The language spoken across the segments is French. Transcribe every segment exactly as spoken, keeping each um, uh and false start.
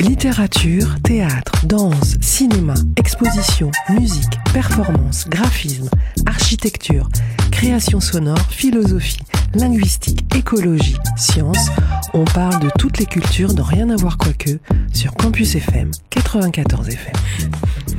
Littérature, théâtre, danse, cinéma, exposition, musique, performance, graphisme, architecture, création sonore, philosophie, linguistique, écologie, sciences. On parle de toutes les cultures dans Rien à voir quoique sur Campus F M quatre-vingt-quatorze F M.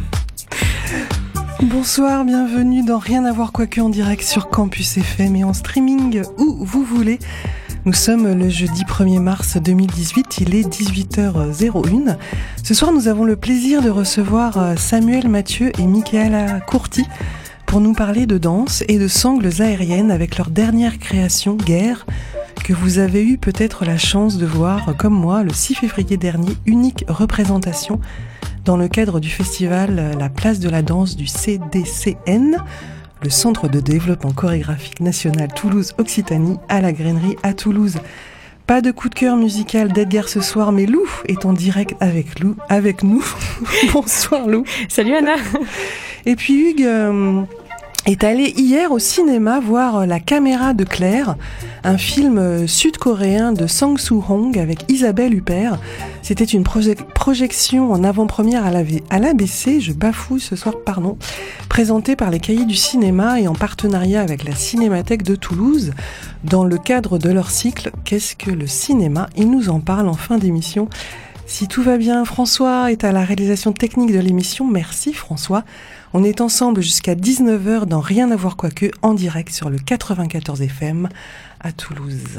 Bonsoir, bienvenue dans Rien à voir quoique en direct sur Campus F M et en streaming où vous voulez. Nous sommes le jeudi premier mars deux mille dix-huit, il est dix-huit heures zéro un. Ce soir, nous avons le plaisir de recevoir Samuel Mathieu et Michaela Courti pour nous parler de danse et de sangles aériennes avec leur dernière création, Guerre, que vous avez eu peut-être la chance de voir, comme moi, le six février dernier, unique représentation dans le cadre du festival La Place de la Danse du C D C N, le Centre de Développement Chorégraphique National Toulouse-Occitanie, à la Grainerie à Toulouse. Pas de coup de cœur musical d'Edgar ce soir, mais Lou est en direct avec, Lou, avec nous. Bonsoir Lou. Salut Anna. Et puis Hugues euh, est allé hier au cinéma voir La Caméra de Claire, un film sud-coréen de Sang Soo-hong avec Isabelle Huppert. C'était une proje- projection en avant-première à l'A B C, je bafouille ce soir, pardon, présentée par les Cahiers du cinéma et en partenariat avec la Cinémathèque de Toulouse, dans le cadre de leur cycle « Qu'est-ce que le cinéma ?» Ils nous en parlent en fin d'émission. Si tout va bien, François est à la réalisation technique de l'émission. Merci François. On est ensemble jusqu'à dix-neuf heures dans Rien à voir quoique, en direct sur le quatre-vingt-quatorze F M à Toulouse.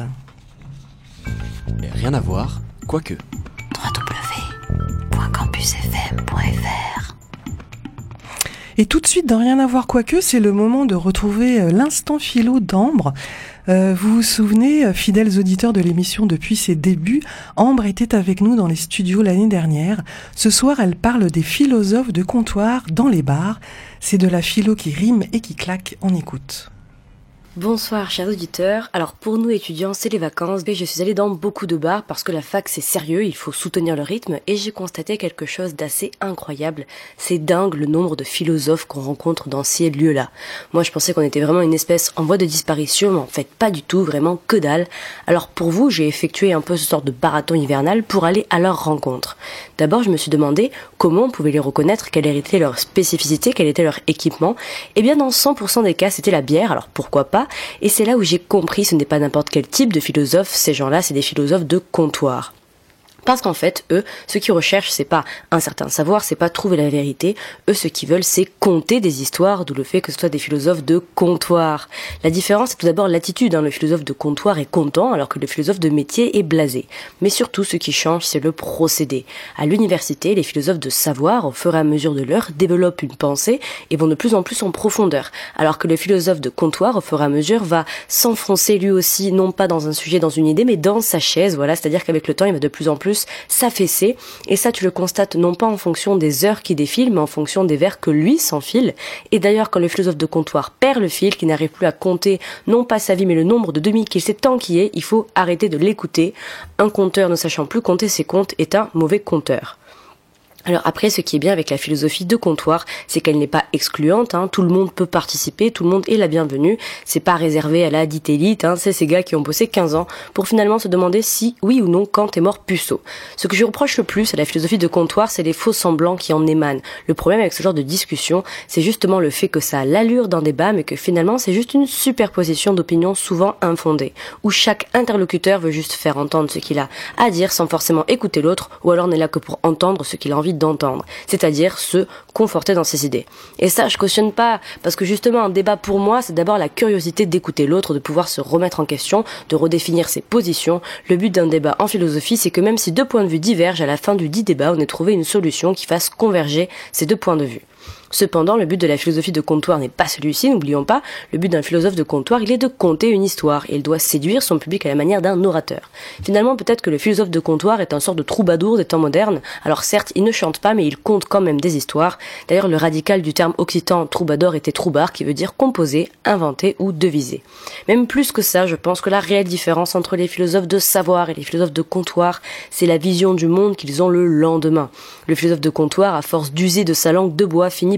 Rien à voir, quoique. w w w point campus f m point f r. Et tout de suite, dans Rien à voir quoique, c'est le moment de retrouver l'instant philo d'Ambre. Euh, vous vous souvenez, fidèles auditeurs de l'émission depuis ses débuts, Ambre était avec nous dans les studios l'année dernière. Ce soir, elle parle des philosophes de comptoir dans les bars. C'est de la philo qui rime et qui claque. On écoute. Bonsoir chers auditeurs, alors pour nous étudiants c'est les vacances et je suis allée dans beaucoup de bars parce que la fac c'est sérieux, il faut soutenir le rythme et j'ai constaté quelque chose d'assez incroyable, c'est dingue le nombre de philosophes qu'on rencontre dans ces lieux-là. Moi je pensais qu'on était vraiment une espèce en voie de disparition mais en fait pas du tout, vraiment que dalle. Alors pour vous j'ai effectué un peu ce sorte de marathon hivernal pour aller à leur rencontre. D'abord je me suis demandé comment on pouvait les reconnaître, quelle était leur spécificité, quel était leur équipement. Et bien dans cent pour cent des cas c'était la bière, alors pourquoi pas. Et c'est là où j'ai compris, ce n'est pas n'importe quel type de philosophe, ces gens-là, c'est des philosophes de comptoir. Parce qu'en fait, eux, ce qu'ils recherchent, c'est pas un certain savoir, c'est pas trouver la vérité. Eux, ce qu'ils veulent, c'est conter des histoires, d'où le fait que ce soit des philosophes de comptoir. La différence, c'est tout d'abord l'attitude, hein. Le philosophe de comptoir est content, alors que le philosophe de métier est blasé. Mais surtout, ce qui change, c'est le procédé. À l'université, les philosophes de savoir, au fur et à mesure de l'heure, développent une pensée et vont de plus en plus en profondeur. Alors que le philosophe de comptoir, au fur et à mesure, va s'enfoncer lui aussi, non pas dans un sujet, dans une idée, mais dans sa chaise, voilà. C'est-à-dire qu'avec le temps, il va de plus en plus s'affaisser, et ça tu le constates non pas en fonction des heures qui défilent, mais en fonction des vers que lui s'enfile. Et d'ailleurs quand le philosophe de comptoir perd le fil, qui n'arrive plus à compter non pas sa vie mais le nombre de demi qu'il s'est enquillé, il faut arrêter de l'écouter. Un compteur ne sachant plus compter ses comptes est un mauvais compteur. Alors après, ce qui est bien avec la philosophie de comptoir, c'est qu'elle n'est pas excluante, hein. Tout le monde peut participer, tout le monde est la bienvenue, c'est pas réservé à la dite élite, hein. C'est ces gars qui ont bossé quinze ans pour finalement se demander si, oui ou non, Kant est mort puceau. Ce que je reproche le plus à la philosophie de comptoir, c'est les faux semblants qui en émanent. Le problème avec ce genre de discussion, c'est justement le fait que ça a l'allure d'un débat, mais que finalement c'est juste une superposition d'opinions souvent infondées, où chaque interlocuteur veut juste faire entendre ce qu'il a à dire sans forcément écouter l'autre, ou alors n'est là que pour entendre ce qu'il a envie d'entendre, c'est-à-dire se conforter dans ses idées. Et ça, je cautionne pas, parce que justement, un débat pour moi, c'est d'abord la curiosité d'écouter l'autre, de pouvoir se remettre en question, de redéfinir ses positions. Le but d'un débat en philosophie, c'est que même si deux points de vue divergent, à la fin du dit débat, on ait trouvé une solution qui fasse converger ces deux points de vue. Cependant, le but de la philosophie de comptoir n'est pas celui-ci, n'oublions pas, le but d'un philosophe de comptoir, il est de conter une histoire, et il doit séduire son public à la manière d'un orateur. Finalement, peut-être que le philosophe de comptoir est un sort de troubadour des temps modernes, alors certes, il ne chante pas, mais il conte quand même des histoires. D'ailleurs, le radical du terme occitan troubadour était troubar, qui veut dire composer, inventer ou deviser. Même plus que ça, je pense que la réelle différence entre les philosophes de savoir et les philosophes de comptoir, c'est la vision du monde qu'ils ont le lendemain. Le philosophe de comptoir, à force d'user de sa langue de bois, finit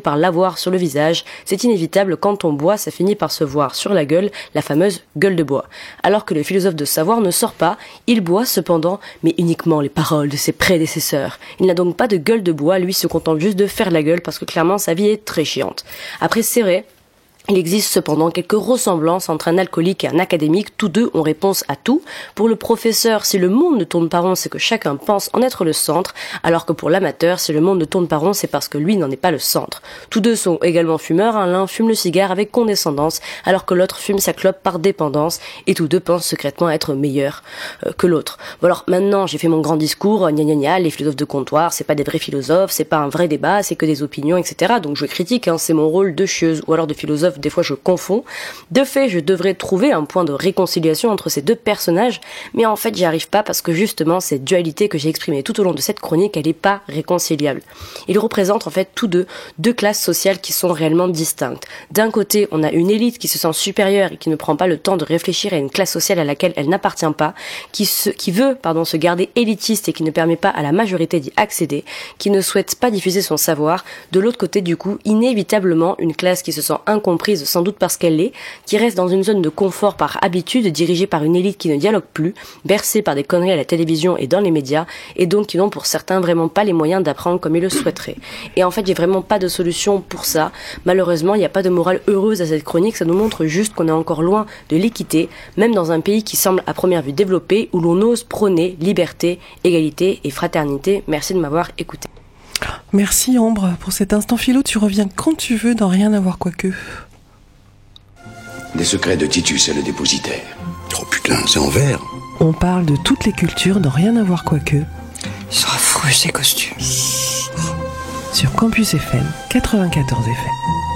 par l'avoir sur le visage. C'est inévitable, quand on boit, ça finit par se voir sur la gueule, la fameuse gueule de bois. Alors que le philosophe de savoir ne sort pas, il boit cependant, mais uniquement les paroles de ses prédécesseurs. Il n'a donc pas de gueule de bois, lui se contente juste de faire la gueule parce que clairement sa vie est très chiante. Après, c'est vrai, il existe cependant quelques ressemblances entre un alcoolique et un académique, tous deux ont réponse à tout. Pour le professeur, si le monde ne tourne pas rond, c'est que chacun pense en être le centre, alors que pour l'amateur, si le monde ne tourne pas rond, c'est parce que lui n'en est pas le centre. Tous deux sont également fumeurs, hein, l'un fume le cigare avec condescendance, alors que l'autre fume sa clope par dépendance, et tous deux pensent secrètement être meilleurs euh, que l'autre. Bon alors maintenant, j'ai fait mon grand discours, gna gna gna, les philosophes de comptoir, c'est pas des vrais philosophes, c'est pas un vrai débat, c'est que des opinions, et cetera. Donc je critique, hein, c'est mon rôle de chieuse, ou alors de philosophe. Des fois je confonds. De fait, je devrais trouver un point de réconciliation entre ces deux personnages, mais en fait j'y arrive pas parce que justement cette dualité que j'ai exprimée tout au long de cette chronique, elle est pas réconciliable. Ils représentent en fait tous deux deux classes sociales qui sont réellement distinctes. D'un côté, on a une élite qui se sent supérieure et qui ne prend pas le temps de réfléchir à une classe sociale à laquelle elle n'appartient pas, qui se, qui veut, pardon, se garder élitiste et qui ne permet pas à la majorité d'y accéder, qui ne souhaite pas diffuser son savoir. De l'autre côté, du coup, inévitablement, une classe qui se sent incomprise sans doute parce qu'elle l'est, qui reste dans une zone de confort par habitude, dirigée par une élite qui ne dialogue plus, bercée par des conneries à la télévision et dans les médias, et donc qui n'ont pour certains vraiment pas les moyens d'apprendre comme ils le souhaiteraient. Et en fait, j'ai vraiment pas de solution pour ça. Malheureusement, il n'y a pas de morale heureuse à cette chronique, ça nous montre juste qu'on est encore loin de l'équité, même dans un pays qui semble à première vue développé, où l'on ose prôner liberté, égalité et fraternité. Merci de m'avoir écouté. Merci Ambre pour cet instant philo, tu reviens quand tu veux dans Rien à voir quoique. Des secrets de Titus est le dépositaire. Oh putain, c'est en vert. On parle de toutes les cultures dans Rien à voir quoique. Ils sont affreux ces costumes. Sur Campus F M quatre-vingt-quatorze F M.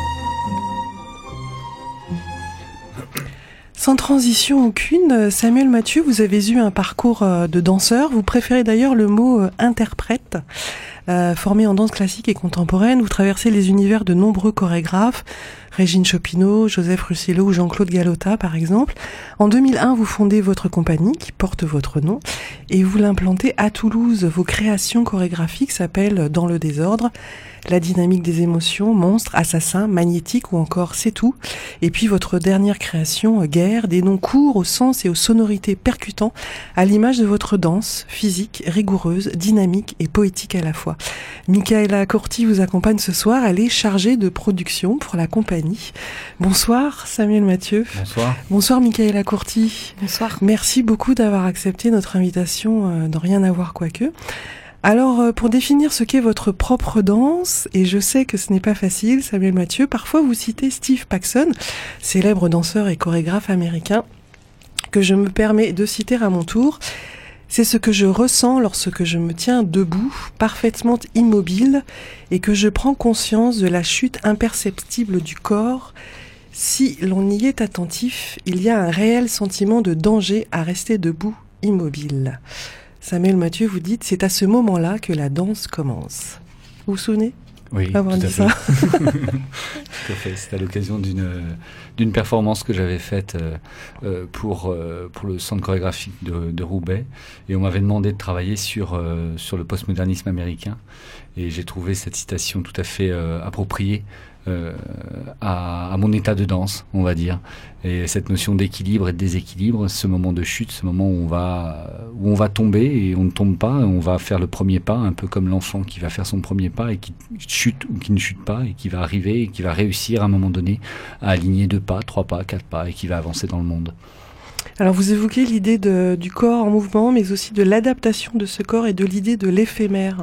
Sans transition aucune, Samuel Mathieu, vous avez eu un parcours de danseur. Vous préférez d'ailleurs le mot interprète. Euh, formé en danse classique et contemporaine, vous traversez les univers de nombreux chorégraphes, Régine Chopineau, Joseph Russello ou Jean-Claude Galota par exemple. En deux mille un, vous fondez votre compagnie qui porte votre nom et vous l'implantez à Toulouse. Vos créations chorégraphiques s'appellent Dans le désordre, La dynamique des émotions, Monstre, Assassin, Magnétique ou encore C'est tout. Et puis votre dernière création, Guerre, des noms courts au sens et aux sonorités percutants, à l'image de votre danse, physique, rigoureuse, dynamique et poétique à la fois. Michaela Corti vous accompagne ce soir, elle est chargée de production pour la compagnie. Bonsoir Samuel Mathieu. Bonsoir. Bonsoir Michaela Corti. Bonsoir. Merci beaucoup d'avoir accepté notre invitation dans Rien à voir quoique. Alors, pour définir ce qu'est votre propre danse, et je sais que ce n'est pas facile, Samuel Mathieu, parfois vous citez Steve Paxson, célèbre danseur et chorégraphe américain, que je me permets de citer à mon tour. C'est ce que je ressens lorsque je me tiens debout, parfaitement immobile, et que je prends conscience de la chute imperceptible du corps. Si l'on y est attentif, il y a un réel sentiment de danger à rester debout, immobile. Samuel Mathieu, vous dites, c'est à ce moment-là que la danse commence. Vous vous souvenez ? Oui, avoir tout, dit à ça. tout à fait. C'était à l'occasion d'une d'une performance que j'avais faite euh, pour euh, pour le centre chorégraphique de, de Roubaix, et on m'avait demandé de travailler sur euh, sur le postmodernisme américain, et j'ai trouvé cette citation tout à fait euh, appropriée euh, à, à mon état de danse, on va dire, et cette notion d'équilibre et de déséquilibre, ce moment de chute, ce moment où on va où on va tomber et on ne tombe pas, on va faire le premier pas, un peu comme l'enfant qui va faire son premier pas et qui chute ou qui ne chute pas, et qui va arriver et qui va réussir à un moment donné à aligner deux pas, trois pas, quatre pas, et qui va avancer dans le monde. Alors vous évoquez l'idée de, du corps en mouvement, mais aussi de l'adaptation de ce corps et de l'idée de l'éphémère.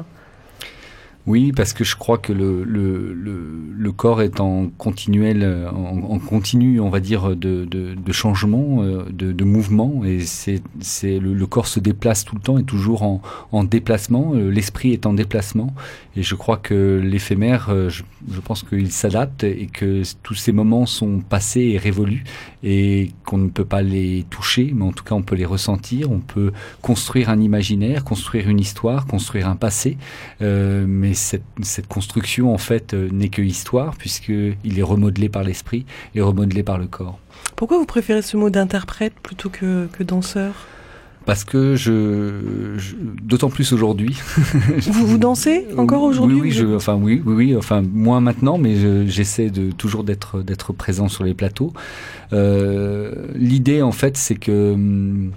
Oui, parce que je crois que le, le, le, le corps est en continuel, en, en continu, on va dire, de, de, de changement, de, de mouvement, et c'est, c'est le, le corps se déplace tout le temps, est toujours en, en déplacement, l'esprit est en déplacement, et je crois que l'éphémère, je, je pense qu'il s'adapte et que tous ces moments sont passés et révolus, et qu'on ne peut pas les toucher, mais en tout cas on peut les ressentir, on peut construire un imaginaire, construire une histoire, construire un passé, euh, mais Cette, cette construction, en fait, euh, n'est que histoire, puisqu'il est remodelé par l'esprit et remodelé par le corps. Pourquoi vous préférez ce mot d'interprète plutôt que, que danseur ? Parce que je, je d'autant plus aujourd'hui. Vous, vous dansez encore aujourd'hui? Oui, oui, je, enfin oui, oui, oui, enfin moins maintenant, mais je, j'essaie de toujours d'être d'être présent sur les plateaux. Euh, l'idée, en fait, c'est que hum,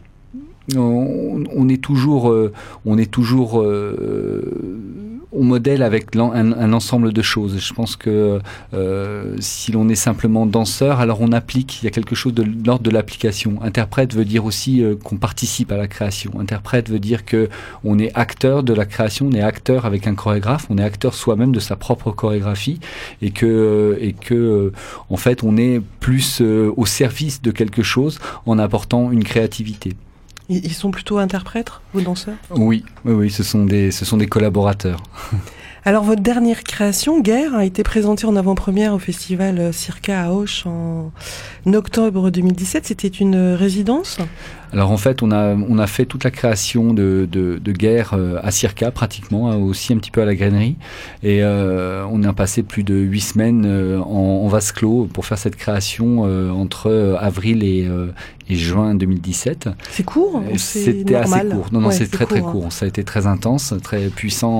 on, on est toujours, euh, on est toujours euh, on modèle avec un, un ensemble de choses. Je pense que euh, si l'on est simplement danseur, alors on applique, il y a quelque chose de l'ordre de l'application. Interprète veut dire aussi euh, qu'on participe à la création. Interprète veut dire que on est acteur de la création, on est acteur avec un chorégraphe, on est acteur soi-même de sa propre chorégraphie, et que, euh, et que euh, en fait, on est plus euh, au service de quelque chose en apportant une créativité. Ils sont plutôt interprètes, vos danseurs? Oui, oui, oui, ce sont des, ce sont des collaborateurs. Alors, votre dernière création, Guerre, a été présentée en avant-première au festival Circa à Auch en octobre deux mille dix-sept. C'était une résidence? Alors en fait, on a on a fait toute la création de de, de Guerre à Circa pratiquement, aussi un petit peu à la Grainerie, et euh, on a passé plus de huit semaines en, en vase clos pour faire cette création euh, entre avril et euh, et juin deux mille dix-sept. C'est court? C'est C'était normal. assez court. Non, non, ouais, c'est, c'est très court, très court. Hein. Ça a été très intense, très puissant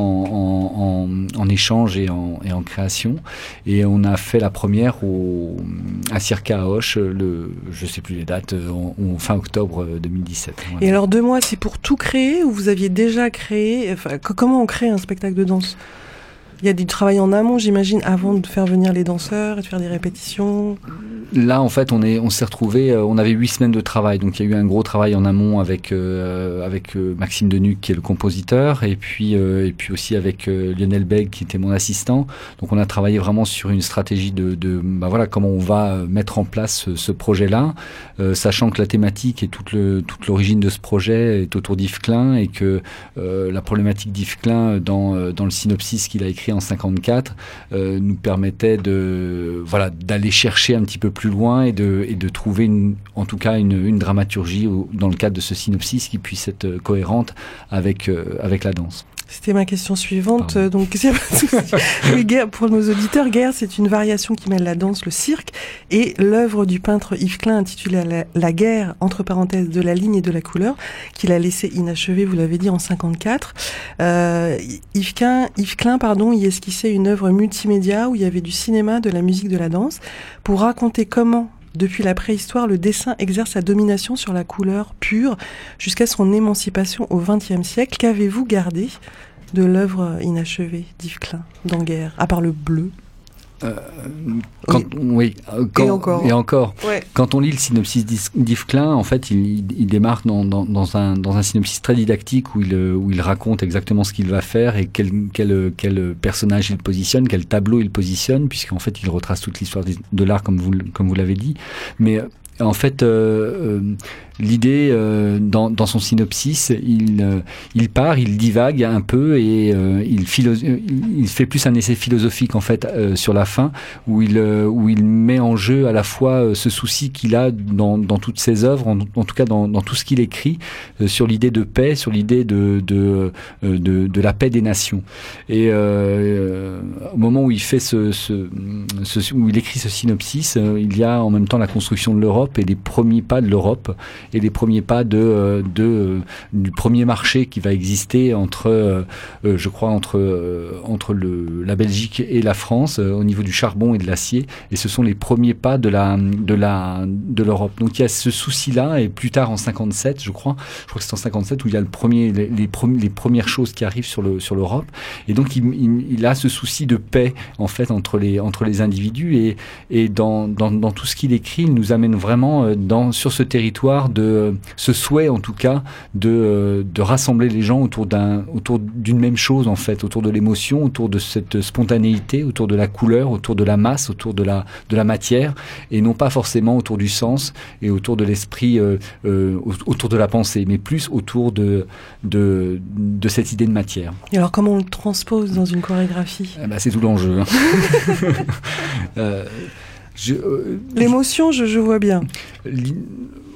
en, en, en échange et en, et en création. Et on a fait la première au, à Circa à Auch, le, je sais plus les dates, en, en fin octobre deux mille dix-sept. Voilà. Et alors deux mois, c'est pour tout créer ou vous aviez déjà créé? Enfin, comment on crée un spectacle de danse? Il y a du travail en amont, j'imagine, avant de faire venir les danseurs et de faire des répétitions. Là, en fait, on est, on s'est retrouvé, on avait huit semaines de travail, donc il y a eu un gros travail en amont avec euh, avec euh, Maxime Denuc qui est le compositeur, et puis euh, et puis aussi avec euh, Lionel Beg qui était mon assistant. Donc on a travaillé vraiment sur une stratégie de, de bah voilà comment on va mettre en place ce, ce projet-là, euh, sachant que la thématique et toute le toute l'origine de ce projet est autour d'Yves Klein, et que euh, la problématique d'Yves Klein dans dans le synopsis qu'il a écrit en cinquante-quatre euh, nous permettait de voilà d'aller chercher un petit peu plus loin et de et de trouver une, en tout cas une, une dramaturgie au, dans le cadre de ce synopsis qui puisse être cohérente avec euh, avec la danse. C'était ma question suivante. Pardon. Donc, c'est pas de souci. Oui, Guerre, pour nos auditeurs, Guerre, c'est une variation qui mêle la danse, le cirque, et l'œuvre du peintre Yves Klein intitulée la, la guerre, entre parenthèses, de la ligne et de la couleur, qu'il a laissé inachevée, vous l'avez dit, en cinquante-quatre. Euh, Yves Klein, Yves Klein, pardon, y esquissait une œuvre multimédia où il y avait du cinéma, de la musique, de la danse, pour raconter comment, depuis la préhistoire, le dessin exerce sa domination sur la couleur pure jusqu'à son émancipation au vingtième siècle. Qu'avez-vous gardé de l'œuvre inachevée d'Yves Klein dans Guerre, à part le bleu? Euh, quand, oui. oui quand, et encore. Et encore. Ouais. Quand on lit le synopsis d'Yves Klein, en fait, il, il démarre dans, dans, dans, un, dans un synopsis très didactique où il, où il raconte exactement ce qu'il va faire et quel, quel, quel personnage il positionne, quel tableau il positionne, puisqu'en fait, il retrace toute l'histoire de l'art, comme vous, comme vous l'avez dit. Mais en fait, euh, euh, l'idée, euh, dans, dans son synopsis, il, euh, il part, il divague un peu et euh, il, philo- il fait plus un essai philosophique en fait euh, sur la fin, où il, euh, où il met en jeu à la fois euh, ce souci qu'il a dans, dans toutes ses œuvres, en, en tout cas dans, dans tout ce qu'il écrit, euh, sur l'idée de paix, sur l'idée de, de, euh, de, de la paix des nations. Et euh, euh, au moment où il fait ce, ce, ce, où il écrit ce synopsis, euh, il y a en même temps la construction de l'Europe et les premiers pas de l'Europe et les premiers pas de, de du premier marché qui va exister entre, euh, je crois, entre euh, entre le la Belgique et la France euh, au niveau du charbon et de l'acier. Et ce sont les premiers pas de la de la de l'Europe. Donc il y a ce souci-là, et plus tard en cinquante-sept, je crois, je crois que c'est en cinquante-sept où il y a le premier les les, premi- les premières choses qui arrivent sur le sur l'Europe. Et donc il, il, il a ce souci de paix en fait entre les entre les individus, et et dans dans dans tout ce qu'il écrit, il nous amène vraiment dans, sur ce territoire de ce souhait en tout cas de, de rassembler les gens autour d'un, autour d'une même chose en fait, autour de l'émotion, autour de cette spontanéité, autour de la couleur, autour de la masse, autour de la, de la matière, et non pas forcément autour du sens et autour de l'esprit, euh, euh, autour de la pensée, mais plus autour de, de, de cette idée de matière. Et alors comment on le transpose dans une chorégraphie? Eh ben, c'est tout l'enjeu. Hein. euh, Je, euh, L'émotion, je, je vois bien.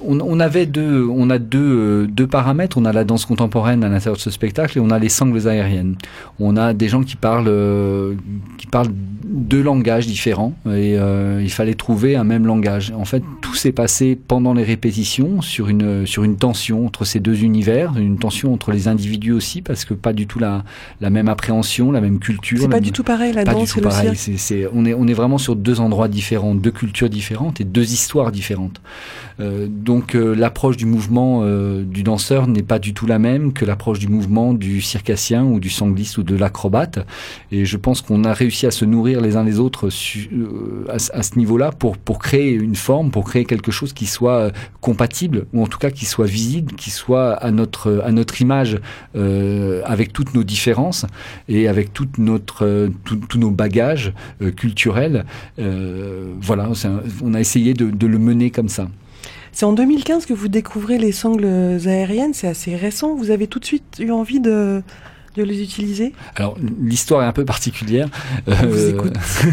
on, on avait deux, on a deux, deux paramètres. On a la danse contemporaine à l'intérieur de ce spectacle et on a les sangles aériennes. On a des gens qui parlent, euh, qui parlent deux langages différents et euh, il fallait trouver un même langage. En fait, tout s'est passé pendant les répétitions sur une, sur une tension entre ces deux univers, une tension entre les individus aussi parce que pas du tout la, la même appréhension, la même culture. C'est pas même, du tout pareil la pas danse du tout et le pareil. cirque. C'est, c'est, on est, on est vraiment sur deux endroits différents, deux cultures différentes et deux histoires différentes. Euh, donc euh, l'approche du mouvement euh, du danseur n'est pas du tout la même que l'approche du mouvement du circassien ou du sangliste ou de l'acrobate. Et je pense qu'on a réussi à se nourrir les uns les autres su, euh, à, à ce niveau-là pour pour créer une forme, pour créer quelque chose qui soit euh, compatible ou en tout cas qui soit visible, qui soit à notre à notre image euh, avec toutes nos différences et avec toute notre euh, tous nos bagages euh, culturels. Euh, voilà, c'est un, on a essayé de, de le mener comme ça. C'est en deux mille quinze que vous découvrez les sangles aériennes, c'est assez récent. Vous avez tout de suite eu envie de, de les utiliser ? Alors, l'histoire est un peu particulière. On euh, vous écoute.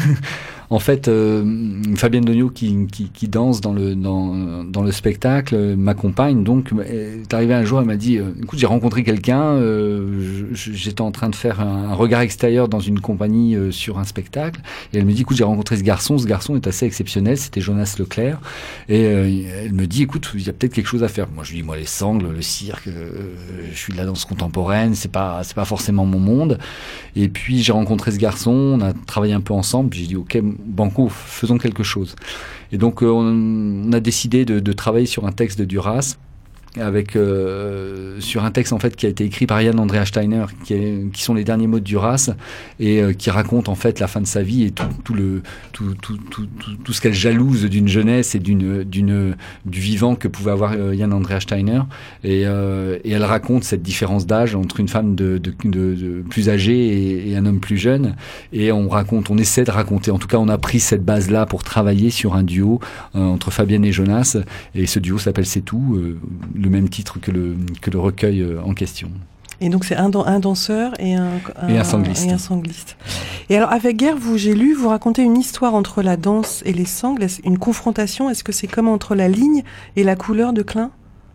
En fait, euh, Fabienne Dognaud qui, qui, qui danse dans le, dans, dans le spectacle euh, m'accompagne. Donc, est arrivée un jour, elle m'a dit euh, « Écoute, j'ai rencontré quelqu'un, euh, j'étais en train de faire un, un regard extérieur dans une compagnie euh, sur un spectacle. » Et elle me dit « Écoute, j'ai rencontré ce garçon, ce garçon est assez exceptionnel, c'était Jonas Leclerc. » Et euh, elle me dit « Écoute, il y a peut-être quelque chose à faire. » Moi, je lui dis « Moi, les sangles, le cirque, euh, je suis de la danse contemporaine, c'est pas, c'est pas forcément mon monde. » Et puis, j'ai rencontré ce garçon, on a travaillé un peu ensemble, puis j'ai dit « Ok, banco, faisons quelque chose. » Et donc, euh, on, on a décidé de, de travailler sur un texte de Duras, avec euh, sur un texte en fait qui a été écrit par Jan Andreas Steiner, qui, est, qui sont les derniers mots de Duras et euh, qui raconte en fait la fin de sa vie et tout, tout le tout tout tout tout, tout ce qu'elle jalouse d'une jeunesse et d'une d'une du vivant que pouvait avoir euh, Jan Andreas Steiner et euh, et elle raconte cette différence d'âge entre une femme de de, de, de plus âgée et, et un homme plus jeune et on raconte on essaie de raconter en tout cas on a pris cette base là pour travailler sur un duo euh, entre Fabienne et Jonas et ce duo s'appelle C'est tout euh, le même titre que le, que le recueil en question. Et donc c'est un, un danseur et un, un, et un sangliste. Et un sangliste. Et alors avec Guerre, vous, j'ai lu, vous racontez une histoire entre la danse et les sangles, une confrontation, est-ce que c'est comme entre la ligne et la couleur de Klein ?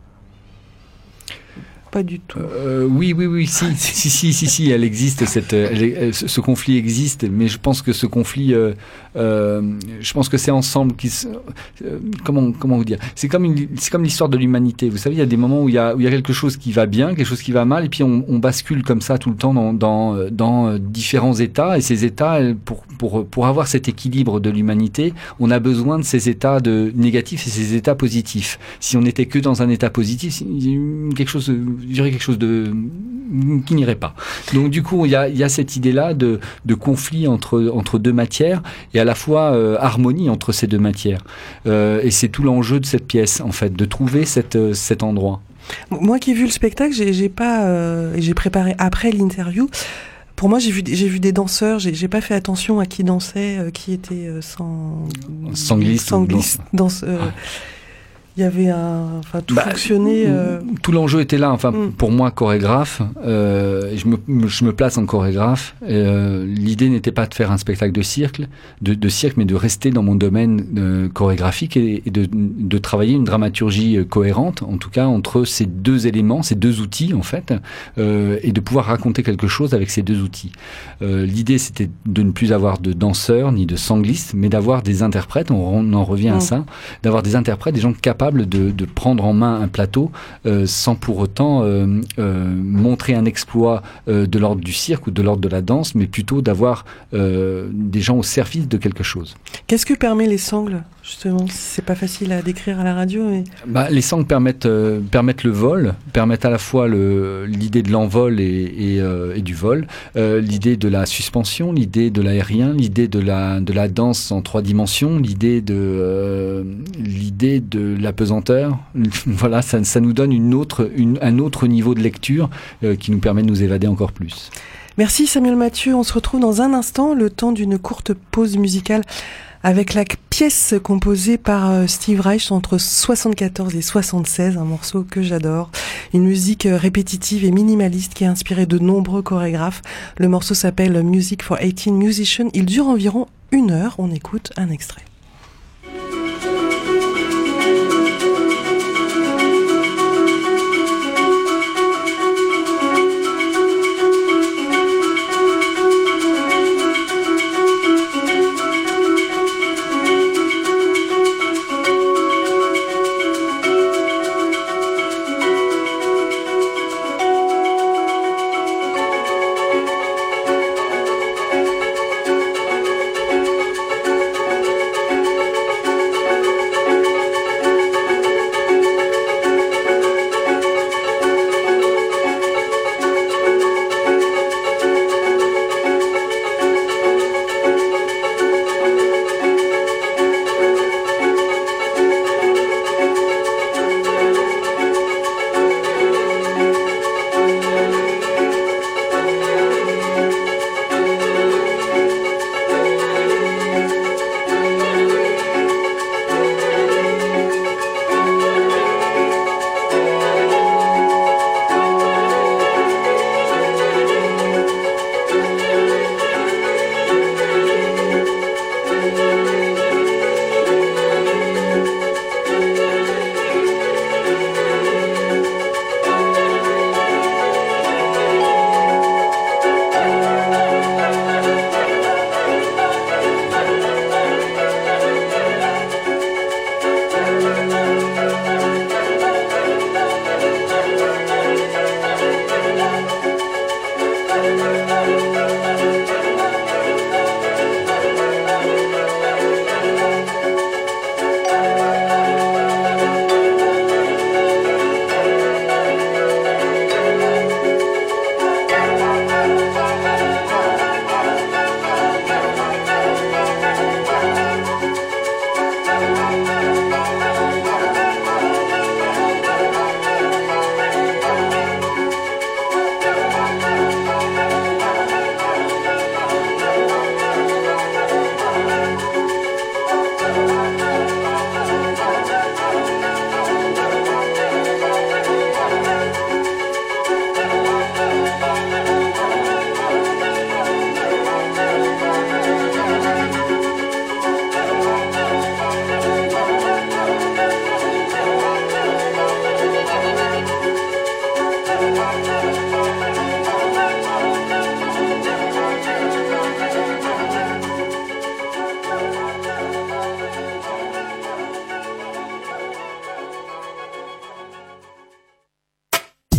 Pas du tout. Euh, oui, oui, oui, si, si, si, si, si, elle existe, cette, elle, ce, ce conflit existe, mais je pense que ce conflit, euh, euh, je pense que c'est ensemble qui, se, euh, comment, comment vous dire, c'est comme une, c'est comme l'histoire de l'humanité. Vous savez, il y a des moments où il y a, où il y a quelque chose qui va bien, quelque chose qui va mal, et puis on, on bascule comme ça tout le temps dans, dans, dans différents états, et ces états, pour, pour, pour avoir cet équilibre de l'humanité, on a besoin de ces états de négatifs et ces états positifs. Si on n'était que dans un état positif, il y a quelque chose de, je dirais quelque chose de qui n'irait pas. Donc du coup, il y a, il y a cette idée-là de, de conflit entre entre deux matières et à la fois euh, harmonie entre ces deux matières. Euh, et c'est tout l'enjeu de cette pièce, en fait, de trouver cette, cet endroit. Moi qui ai vu le spectacle, j'ai, j'ai pas, euh, j'ai préparé après l'interview. Pour moi, j'ai vu, j'ai vu des danseurs. J'ai, j'ai pas fait attention à qui dansait, euh, qui était euh, sans sangliste, sangliste, danse. Euh, ah. Il y avait un, enfin tout bah, fonctionnait. Euh... Tout l'enjeu était là. Enfin, mm. pour moi, chorégraphe, euh, je me, je me place en chorégraphe. Euh, l'idée n'était pas de faire un spectacle de cirque, de, de cirque, mais de rester dans mon domaine euh, chorégraphique et, et de, de travailler une dramaturgie cohérente, en tout cas entre ces deux éléments, ces deux outils en fait, euh, et de pouvoir raconter quelque chose avec ces deux outils. Euh, l'idée, c'était de ne plus avoir de danseurs ni de sanglistes, mais d'avoir des interprètes. On, on en revient mm. à ça, d'avoir des interprètes, des gens capables De, de prendre en main un plateau euh, sans pour autant euh, euh, montrer un exploit euh, de l'ordre du cirque ou de l'ordre de la danse, mais plutôt d'avoir euh, des gens au service de quelque chose. Qu'est-ce que permet les sangles, justement ? C'est pas facile à décrire à la radio, mais... Bah, les sangles permettent, euh, permettent le vol, permettent à la fois le, l'idée de l'envol et, et, euh, et du vol, euh, l'idée de la suspension, l'idée de l'aérien, l'idée de la, de la danse en trois dimensions, l'idée de, euh, l'idée de la pesanteur. Voilà, ça, ça nous donne une autre, une, un autre niveau de lecture euh, qui nous permet de nous évader encore plus. Merci Samuel Mathieu. On se retrouve dans un instant, le temps d'une courte pause musicale avec la pièce composée par euh, Steve Reich entre soixante-quatorze et soixante-seize, un morceau que j'adore. Une musique répétitive et minimaliste qui a inspiré de nombreux chorégraphes. Le morceau s'appelle Music for eighteen Musicians. Il dure environ une heure. On écoute un extrait.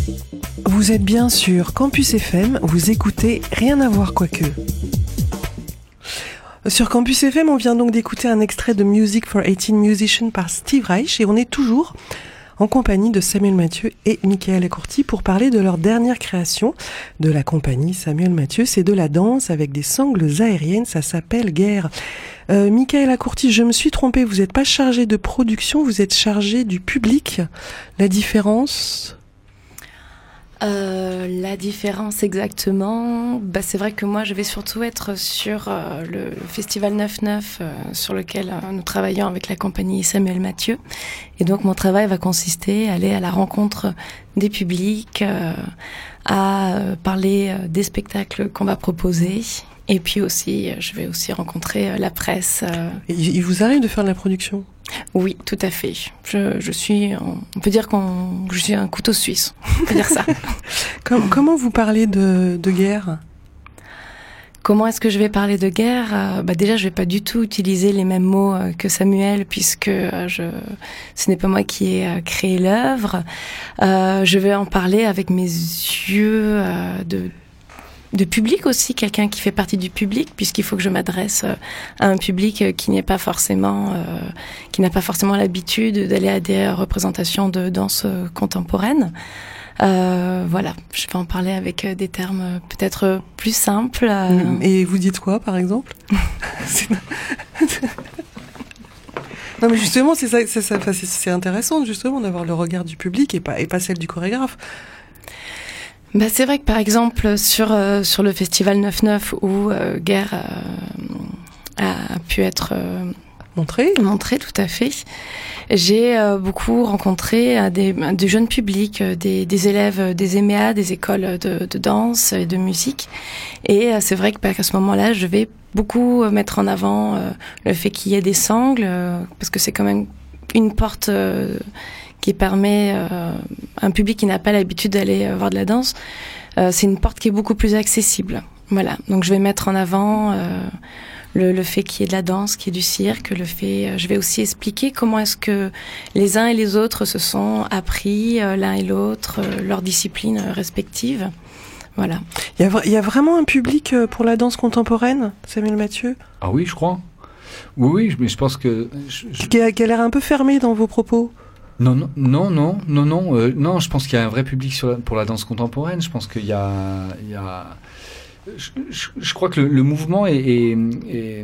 Vous êtes bien sur Campus F M, vous écoutez Rien à voir quoique. Sur Campus F M, on vient donc d'écouter un extrait de Music for eighteen Musicians par Steve Reich et on est toujours en compagnie de Samuel Mathieu et Michael Accourti pour parler de leur dernière création de la compagnie Samuel Mathieu. C'est de la danse avec des sangles aériennes, ça s'appelle Guerre. Euh, Michael Accourti, je me suis trompée, vous n'êtes pas chargé de production, vous êtes chargé du public. La différence ? Euh, la différence exactement, bah, c'est vrai que moi je vais surtout être sur euh, le, le festival neuf neuf euh, sur lequel euh, nous travaillons avec la compagnie Samuel Mathieu, et donc mon travail va consister à aller à la rencontre des publics, euh, à euh, parler euh, des spectacles qu'on va proposer, et puis aussi euh, je vais aussi rencontrer euh, la presse. Euh. Et il vous arrive de faire de la production ? Oui, tout à fait. Je, je suis, on peut dire qu'on, je suis un couteau suisse. On peut dire ça. Comme, comment vous parlez de, de guerre ? Comment est-ce que je vais parler de guerre ? euh, bah déjà, je vais pas du tout utiliser les mêmes mots euh, que Samuel, puisque euh, je, ce n'est pas moi qui ai euh, créé l'œuvre. Euh, je vais en parler avec mes yeux euh, de de public aussi, quelqu'un qui fait partie du public, puisqu'il faut que je m'adresse à un public qui n'est pas forcément, euh, qui n'a pas forcément l'habitude d'aller à des représentations de danse contemporaine. Euh, voilà, je vais en parler avec des termes peut-être plus simples. Euh... Et vous dites quoi, par exemple ? Non, mais justement, c'est ça, c'est ça, c'est, c'est intéressant justement d'avoir le regard du public et pas et pas celle du chorégraphe. Bah, c'est vrai que par exemple sur euh, sur le festival neuf neuf où euh, Guerre euh, a pu être euh, montré, montré tout à fait, j'ai euh, beaucoup rencontré euh, des du jeune public, euh, des des élèves des E M E A, des écoles de, de danse et de musique, et euh, c'est vrai que bah, à ce moment-là, je vais beaucoup mettre en avant euh, le fait qu'il y ait des sangles, euh, parce que c'est quand même une porte euh, qui permet euh, à un public qui n'a pas l'habitude d'aller euh, voir de la danse, euh, c'est une porte qui est beaucoup plus accessible. Voilà, donc je vais mettre en avant euh, le, le fait qu'il y ait de la danse, qu'il y ait du cirque, le fait, euh, je vais aussi expliquer comment est-ce que les uns et les autres se sont appris euh, l'un et l'autre euh, leurs disciplines respectives. Voilà. Il y a, il y a vraiment un public pour la danse contemporaine, Samuel Mathieu ? Ah oui, je crois. Oui, oui, mais je pense que... Je, je... Qui, a, qui a l'air un peu fermé dans vos propos. Non, non, non, non, non, non, euh, non, je pense qu'il y a un vrai public sur la, pour la danse contemporaine. Je pense qu'il y a... Il y a je, je, je crois que le, le mouvement est... est, est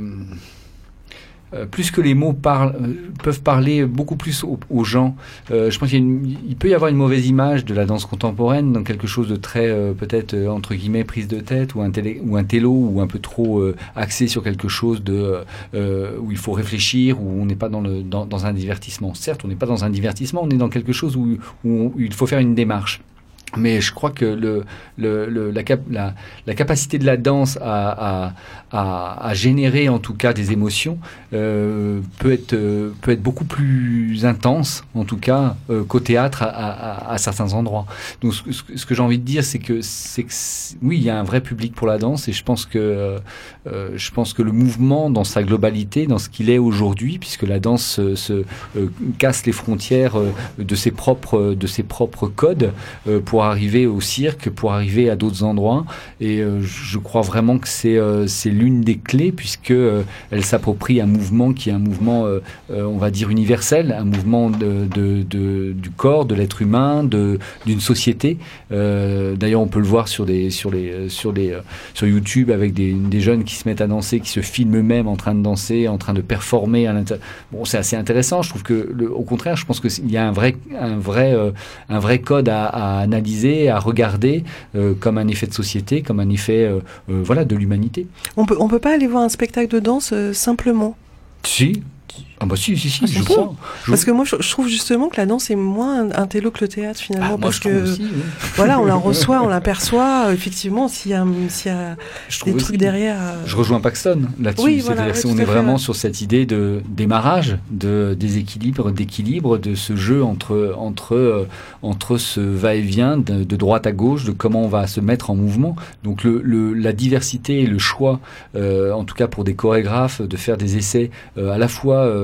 euh, plus que les mots parlent, euh, peuvent parler beaucoup plus aux, aux gens. Euh, je pense qu'il y a une, il peut y avoir une mauvaise image de la danse contemporaine dans quelque chose de très, euh, peut-être, euh, entre guillemets, prise de tête, ou un, télé, ou un télo, ou un peu trop euh, axé sur quelque chose de, euh, où il faut réfléchir, où on n'est pas dans, le, dans, dans un divertissement. Certes, on n'est pas dans un divertissement, on est dans quelque chose où, où, on, où il faut faire une démarche. Mais je crois que le, le, le, la, cap, la, la capacité de la danse à, à, à, à générer en tout cas des émotions euh, peut être, euh, peut être beaucoup plus intense, en tout cas, euh, qu'au théâtre à, à, à certains endroits. Donc ce, ce que j'ai envie de dire, c'est que, c'est que c'est, oui, il y a un vrai public pour la danse, et je pense que, euh, je pense que le mouvement dans sa globalité, dans ce qu'il est aujourd'hui, puisque la danse se, se euh, casse les frontières euh, de ses propres, de ses propres codes euh, pour arriver au cirque, pour arriver à d'autres endroits, et euh, je crois vraiment que c'est euh, c'est l'une des clés, puisque euh, elle s'approprie un mouvement qui est un mouvement euh, euh, on va dire universel, un mouvement de, de, de, du corps, de l'être humain, de d'une société. Euh, d'ailleurs on peut le voir sur des sur les sur les sur YouTube avec des, des jeunes qui se mettent à danser, qui se filment eux-mêmes en train de danser, en train de performer à l'intérieur. Bon, c'est assez intéressant. Je trouve que le, au contraire, je pense que il y a un vrai un vrai euh, un vrai code à, à analyser, à regarder euh, comme un effet de société, comme un effet euh, euh, voilà, de l'humanité. On peut, on peut pas aller voir un spectacle de danse euh, simplement. Si. Ah bah si, si, si, ah, je crois. Je... Parce que moi, je, je trouve justement que la danse est moins un, un télo que le théâtre, finalement. Ah, moi, parce je que, aussi, oui. Voilà, on la reçoit, on l'aperçoit. Effectivement, s'il y a, s'il y a des trucs aussi derrière... Euh... Je rejoins Paxton là-dessus. Oui, voilà, C'est-à-dire ouais, qu'on est vraiment fait. sur cette idée de démarrage, de déséquilibre, d'équilibre, de ce jeu entre, entre, euh, entre ce va-et-vient de, de droite à gauche, de comment on va se mettre en mouvement. Donc le, le, la diversité et le choix, euh, en tout cas pour des chorégraphes, de faire des essais euh, à la fois euh,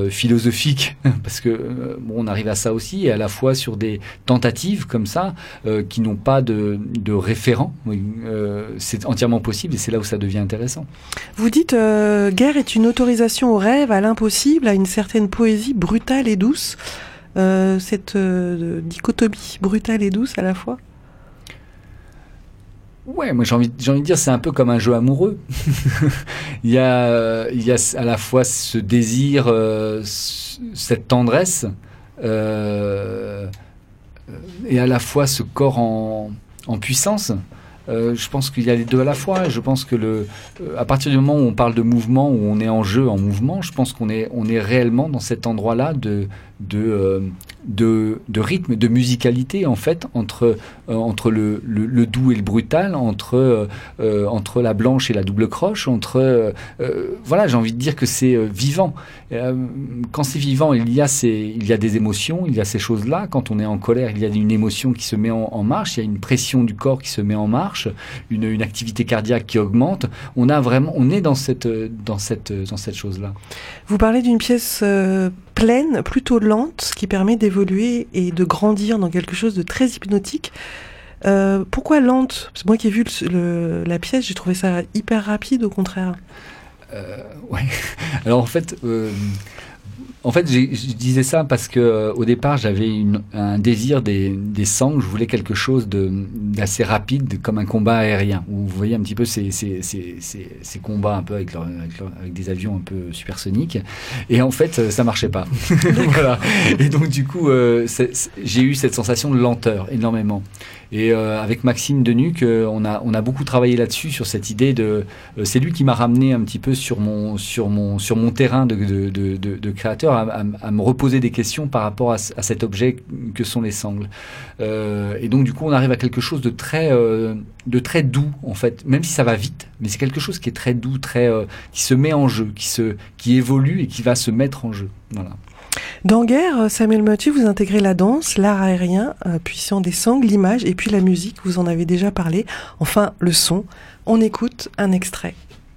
euh, philosophique, parce que euh, bon, on arrive à ça aussi, et à la fois sur des tentatives comme ça, euh, qui n'ont pas de, de référent. Euh, c'est entièrement possible, et c'est là où ça devient intéressant. Vous dites, euh, guerre est une autorisation au rêve, à l'impossible, à une certaine poésie brutale et douce. Euh, cette euh, dichotomie brutale et douce à la fois. Ouais, moi j'ai envie, j'ai envie de dire, c'est un peu comme un jeu amoureux. il y a, il y a à la fois ce désir, euh, cette tendresse, euh, et à la fois ce corps en, en puissance. Euh, je pense qu'il y a les deux à la fois. Je pense que le, euh, à partir du moment où on parle de mouvement, où on est en jeu, en mouvement, je pense qu'on est, on est réellement dans cet endroit-là de, de, euh, de, de rythme, de musicalité en fait, entre, euh, entre le, le, le doux et le brutal, entre, euh, entre la blanche et la double croche, entre, euh, euh, voilà, j'ai envie de dire que c'est euh, vivant. Euh, quand c'est vivant, il y a ces, il y a des émotions, il y a ces choses-là. Quand on est en colère, il y a une émotion qui se met en, en marche, il y a une pression du corps qui se met en marche. Une, une activité cardiaque qui augmente. On a vraiment, on est dans cette, dans cette, dans cette chose-là. Vous parlez d'une pièce euh, pleine, plutôt lente, qui permet d'évoluer et de grandir dans quelque chose de très hypnotique. Euh, pourquoi lente ? Parce que moi qui ai vu le, le, la pièce, j'ai trouvé ça hyper rapide, au contraire. Euh, ouais. Alors en fait. Euh, En fait, j'ai, je disais ça parce que euh, au départ, j'avais une, un désir des, des sangs. Je voulais quelque chose de, d'assez rapide, comme un combat aérien. Où vous voyez un petit peu ces, ces, ces, ces, ces combats un peu avec, leur, avec, leur, avec des avions un peu supersoniques. Et en fait, ça marchait pas. Voilà. Et donc du coup, euh, c'est, c'est, j'ai eu cette sensation de lenteur énormément. Et euh, avec Maxime Denuc, euh, on a on a beaucoup travaillé là-dessus, sur cette idée de. Euh, c'est lui qui m'a ramené un petit peu sur mon sur mon sur mon terrain de de de, de, de créateur, à, à, à me reposer des questions par rapport à, à cet objet que sont les sangles. Euh, et donc du coup, on arrive à quelque chose de très euh, de très doux en fait, même si ça va vite, mais c'est quelque chose qui est très doux, très euh, qui se met en jeu, qui se qui évolue et qui va se mettre en jeu. Voilà. Dans Guerre, Samuel Mathieu, vous intégrez la danse, l'art aérien, euh, puissant des sangles, l'image et puis la musique, vous en avez déjà parlé. Enfin, le son. On écoute un extrait.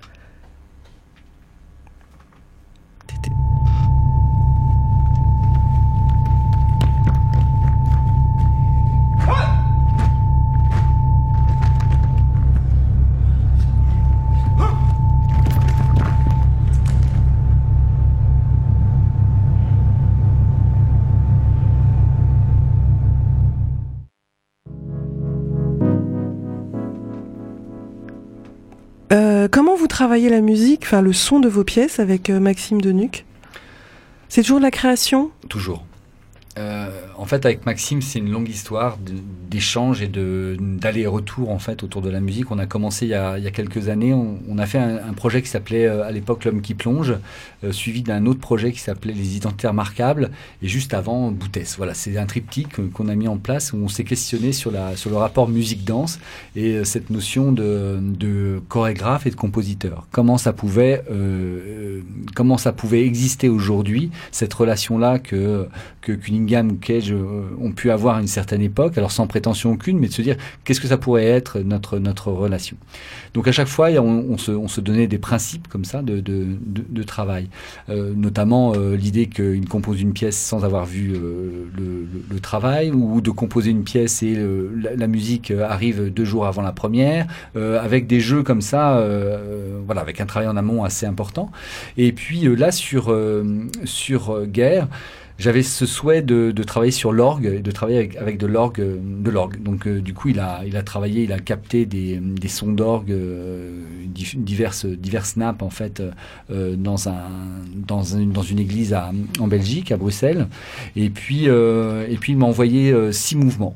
Euh, comment vous travaillez la musique, enfin le son de vos pièces avec euh, Maxime Denuc ? C'est toujours de la création ? Toujours. Euh, en fait, avec Maxime, c'est une longue histoire de, d'échanges et de, d'aller-retour en fait autour de la musique. On a commencé il y a, il y a quelques années. On, on a fait un, un projet qui s'appelait euh, à l'époque L'Homme qui plonge, euh, suivi d'un autre projet qui s'appelait Les Identités remarquables, et juste avant Boutès. Voilà, c'est un triptyque qu'on a mis en place où on s'est questionné sur la sur le rapport musique-danse et euh, cette notion de, de chorégraphe et de compositeur. Comment ça pouvait euh, comment ça pouvait exister aujourd'hui, cette relation-là que que Cunningham ou Cage euh, ont pu avoir à une certaine époque, alors sans prétention aucune, mais de se dire qu'est-ce que ça pourrait être notre notre relation. Donc à chaque fois, on, on, se, on se donnait des principes comme ça de, de, de, de travail, euh, notamment euh, l'idée qu'il compose une pièce sans avoir vu euh, le, le, le travail, ou de composer une pièce et euh, la, la musique arrive deux jours avant la première, euh, avec des jeux comme ça, euh, voilà, avec un travail en amont assez important. Et puis euh, là sur euh, sur euh, Guerre, j'avais ce souhait de, de travailler sur l'orgue et de travailler avec, avec de l'orgue, de l'orgue. Donc euh, du coup, il a, il a travaillé, il a capté des, des sons d'orgue, euh, diverses, diverses nappes en fait, euh, dans un, dans une, dans une église à, en Belgique, à Bruxelles. Et puis, euh, et puis il m'a envoyé euh, six mouvements.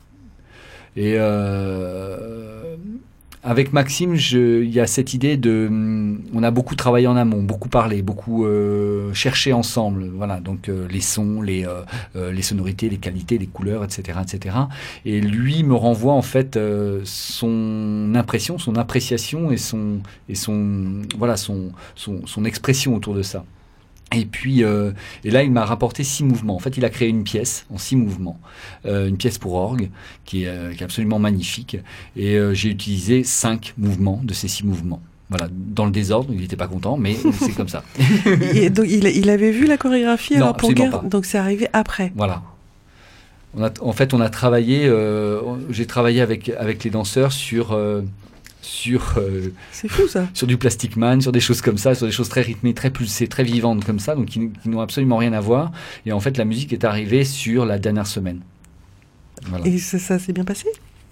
Et euh, avec Maxime, je, il y a cette idée de, on a beaucoup travaillé en amont, beaucoup parlé, beaucoup euh, cherché ensemble. Voilà, donc euh, les sons, les euh, les sonorités, les qualités, les couleurs, et cetera, et cetera. Et lui me renvoie en fait euh, son impression, son appréciation et son et son voilà son son son expression autour de ça. Et puis, euh, et là, il m'a rapporté six mouvements. En fait, il a créé une pièce en six mouvements, euh, une pièce pour orgue qui est, euh, qui est absolument magnifique. Et euh, j'ai utilisé cinq mouvements de ces six mouvements. Voilà, dans le désordre, il n'était pas content, mais c'est comme ça. Et donc, il, il avait vu la chorégraphie Non, alors pour absolument Guerre, pas. donc c'est arrivé après. Voilà. On a, en fait, on a travaillé, euh, j'ai travaillé avec, avec les danseurs sur, euh, sur, euh, C'est fou ça. sur du Plastic Man, sur des choses comme ça, sur des choses très rythmées, très pulsées, très vivantes comme ça, donc qui, qui n'ont absolument rien à voir. Et en fait, la musique est arrivée sur la dernière semaine. Voilà. Et ça, ça s'est bien passé?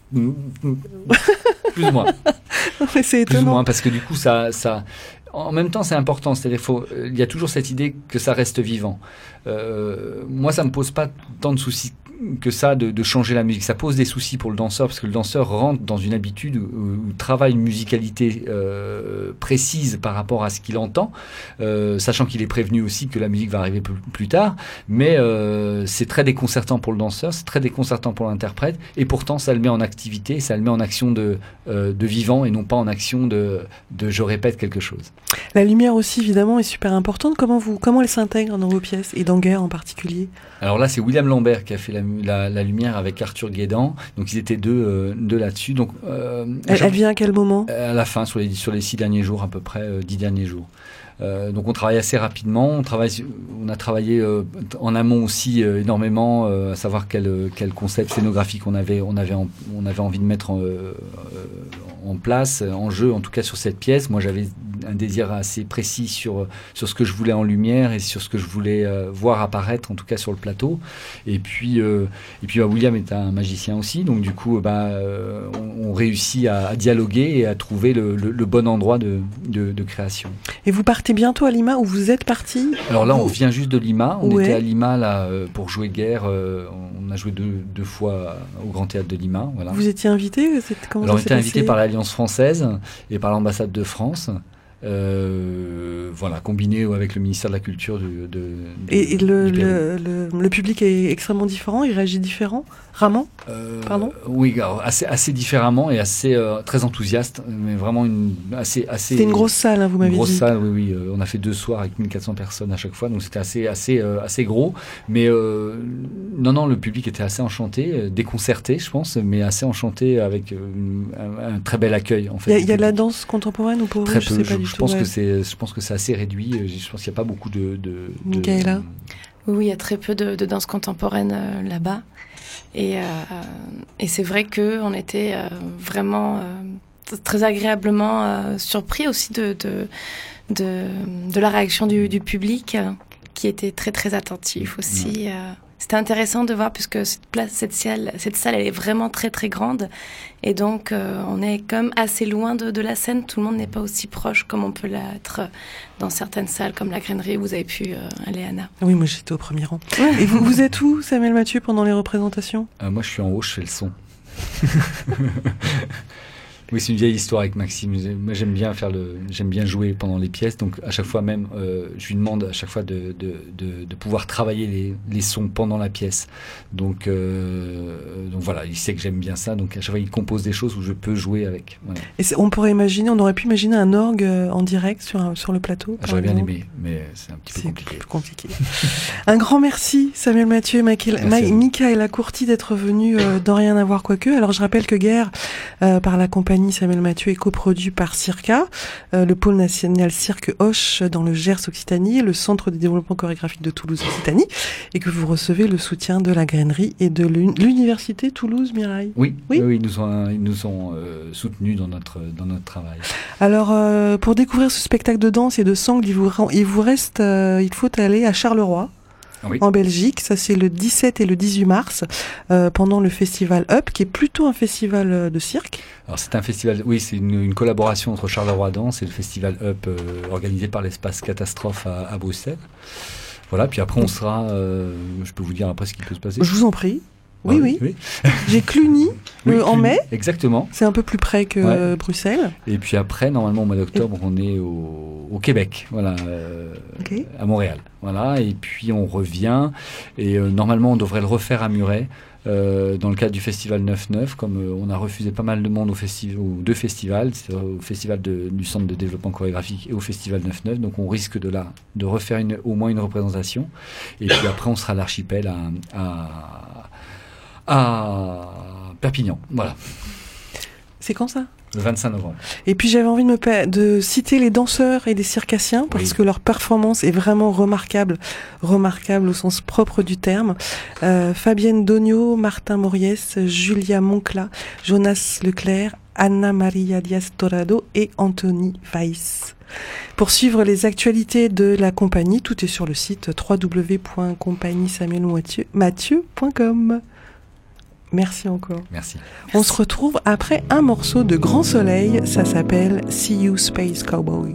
Plus ou moins. Mais c'est Plus ou étonnant. moins, parce que du coup, ça, ça, en même temps, c'est important. C'est-à-dire, faut, il y a toujours cette idée que ça reste vivant. Euh, moi, ça me pose pas tant de soucis que ça de, de changer la musique. Ça pose des soucis pour le danseur, parce que le danseur rentre dans une habitude où, où travaille une musicalité euh, précise par rapport à ce qu'il entend, euh, sachant qu'il est prévenu aussi que la musique va arriver plus, plus tard. Mais euh, c'est très déconcertant pour le danseur, c'est très déconcertant pour l'interprète, et pourtant, ça le met en activité, ça le met en action de, euh, de vivant, et non pas en action de, de je répète quelque chose. La lumière aussi, évidemment, est super importante. Comment, vous, comment elle s'intègre dans vos pièces, et dans Guerre en particulier? Alors là, c'est William Lambert qui a fait la, la, la lumière avec Arthur Guédan. Donc ils étaient deux, euh, deux là-dessus. Donc euh, Elle, elle vient à quel moment? à la fin, sur les, sur les six derniers jours, à peu près, euh, dix derniers jours. Euh, donc on travaille assez rapidement. On, travaille, on a travaillé euh, en amont aussi euh, énormément, euh, à savoir quel, quel concept scénographique on avait, on avait, en, on avait envie de mettre en, euh, en place, en jeu, en tout cas sur cette pièce. Moi, j'avais un désir assez précis sur, sur ce que je voulais en lumière et sur ce que je voulais euh, voir apparaître, en tout cas sur le plateau. Et puis, euh, et puis bah, William est un magicien aussi, donc du coup, bah, euh, on, on réussit à, à dialoguer et à trouver le, le, le bon endroit de, de, de création. Et vous partez bientôt à Lima, où vous êtes parti? Alors là, on vient juste de Lima. On Ouais. était à Lima là, euh, pour jouer Guerre. Euh, on a joué deux, deux fois au Grand Théâtre de Lima. Voilà. Vous étiez invité? C'était- comment Alors, on ça s'est était invité passé par l'Alliance française et par l'ambassade de France. Euh, voilà, combiné avec le ministère de la Culture de, de, de Et, et le, du Pérou. le, le, le public est extrêmement différent, il réagit différemment? Euh, Pardon Oui, alors, assez, assez différemment et assez euh, très enthousiaste, mais vraiment une assez assez. C'était une grosse salle, hein, vous Une m'avez grosse dit. salle, oui, oui. Euh, on a fait deux soirs avec mille quatre cents personnes à chaque fois, donc c'était assez, assez, euh, assez gros. Mais euh, non, non, le public était assez enchanté, euh, déconcerté, je pense, mais assez enchanté avec euh, une- un, un très bel accueil. En Il fait, y a, du il y a de la public. danse contemporaine ou pour Très vous? peu. sais Je, pas du je tout, pense ouais. que c'est, je pense que c'est assez réduit. euh, Je pense qu'il n'y a pas beaucoup de. de, de Michaela? Oui, il y a très peu de, de danse contemporaine euh, là-bas. Et, euh, et c'est vrai qu'on était euh, vraiment euh, t- très agréablement euh, surpris aussi de, de, de, de la réaction du, du public, euh, qui était très très attentif aussi. Euh, c'était intéressant de voir, puisque cette place, cette salle, cette salle, elle est vraiment très très grande. Et donc, euh, on est comme assez loin de, de la scène. Tout le monde n'est pas aussi proche comme on peut l'être dans certaines salles, comme la Grainerie où vous avez pu euh, aller, Anna. Oui, moi j'étais au premier rang. Et vous, vous êtes où, Samuel Mathieu, pendant les représentations? Euh, moi, je suis en haut, je fais le son. Oui, c'est une vieille histoire avec Maxime. J'ai- Moi, j'aime bien faire le, j'aime bien jouer pendant les pièces. Donc, à chaque fois même, euh, je lui demande à chaque fois de, de, de, de pouvoir travailler les, les sons pendant la pièce. Donc, euh, donc voilà, il sait que j'aime bien ça. Donc, à chaque fois, il compose des choses où je peux jouer avec. Voilà. Et c'est- on pourrait imaginer, on aurait pu imaginer un orgue euh, en direct sur, un- sur le plateau. Ah, par j'aurais bien exemple. aimé, mais c'est un petit peu C'est compliqué. plus compliqué. Un grand merci, Samuel Mathieu et Michael- Merci à Ma- vous. Michaela Courty, d'être venus euh, dans Rien à voir quoique. Alors, je rappelle que Guerre, euh, par la compagnie Samuel Mathieu, est coproduit par Circa, euh, le pôle national Cirque Hoche dans le Gers Occitanie et le centre de développement chorégraphique de Toulouse Occitanie, et que vous recevez le soutien de la Grainerie et de l'uni- l'université Toulouse Mirail. Oui, Oui. oui, oui, ils nous ont, ils nous ont euh, soutenus dans notre, dans notre travail. Alors, euh, pour découvrir ce spectacle de danse et de sangle, il vous, ren- il vous reste, euh, il faut aller à Charleroi, Oui. en Belgique. Ça, c'est le dix-sept et le dix-huit mars, euh, pendant le festival Up, qui est plutôt un festival euh, de cirque. Alors c'est un festival, oui, c'est une, une collaboration entre Charleroi Danse et le festival Up euh, organisé par l'espace Catastrophe à, à Bruxelles. Voilà, puis après on sera, euh, je peux vous dire après ce qui peut se passer. Je vous en prie. Oui, Ah, oui. J'ai Cluny Oui, le- en Cluny, mai. Exactement. C'est un peu plus près que Ouais. euh, Bruxelles. Et puis après, normalement au mois d'octobre, on est au, au Québec, voilà, euh, Ok. à Montréal. Voilà, et puis on revient. Et euh, normalement, on devrait le refaire à Muret. Euh, dans le cadre du festival neuf neuf, comme euh, on a refusé pas mal de monde au festi- aux deux festivals, c'est au festival de, du Centre de développement chorégraphique et au festival neuf neuf, donc on risque de là de refaire une, au moins une représentation. Et puis après, on sera à l'archipel à, à, à Perpignan. Voilà. C'est quand ça? Le vingt-cinq novembre. Et puis j'avais envie de, me pa- de citer les danseurs et les circassiens parce Oui. que leur performance est vraiment remarquable, remarquable au sens propre du terme. Euh, Fabienne Dogno, Martin Moriès, Julia Moncla, Jonas Leclerc, Anna Maria Diaz Torrado et Anthony Weiss. Pour suivre les actualités de la compagnie, tout est sur le site w w w point compagnie samuel mathieu point com. Merci encore. Merci. On se retrouve après un morceau de Grand Soleil, ça s'appelle See You Space Cowboy.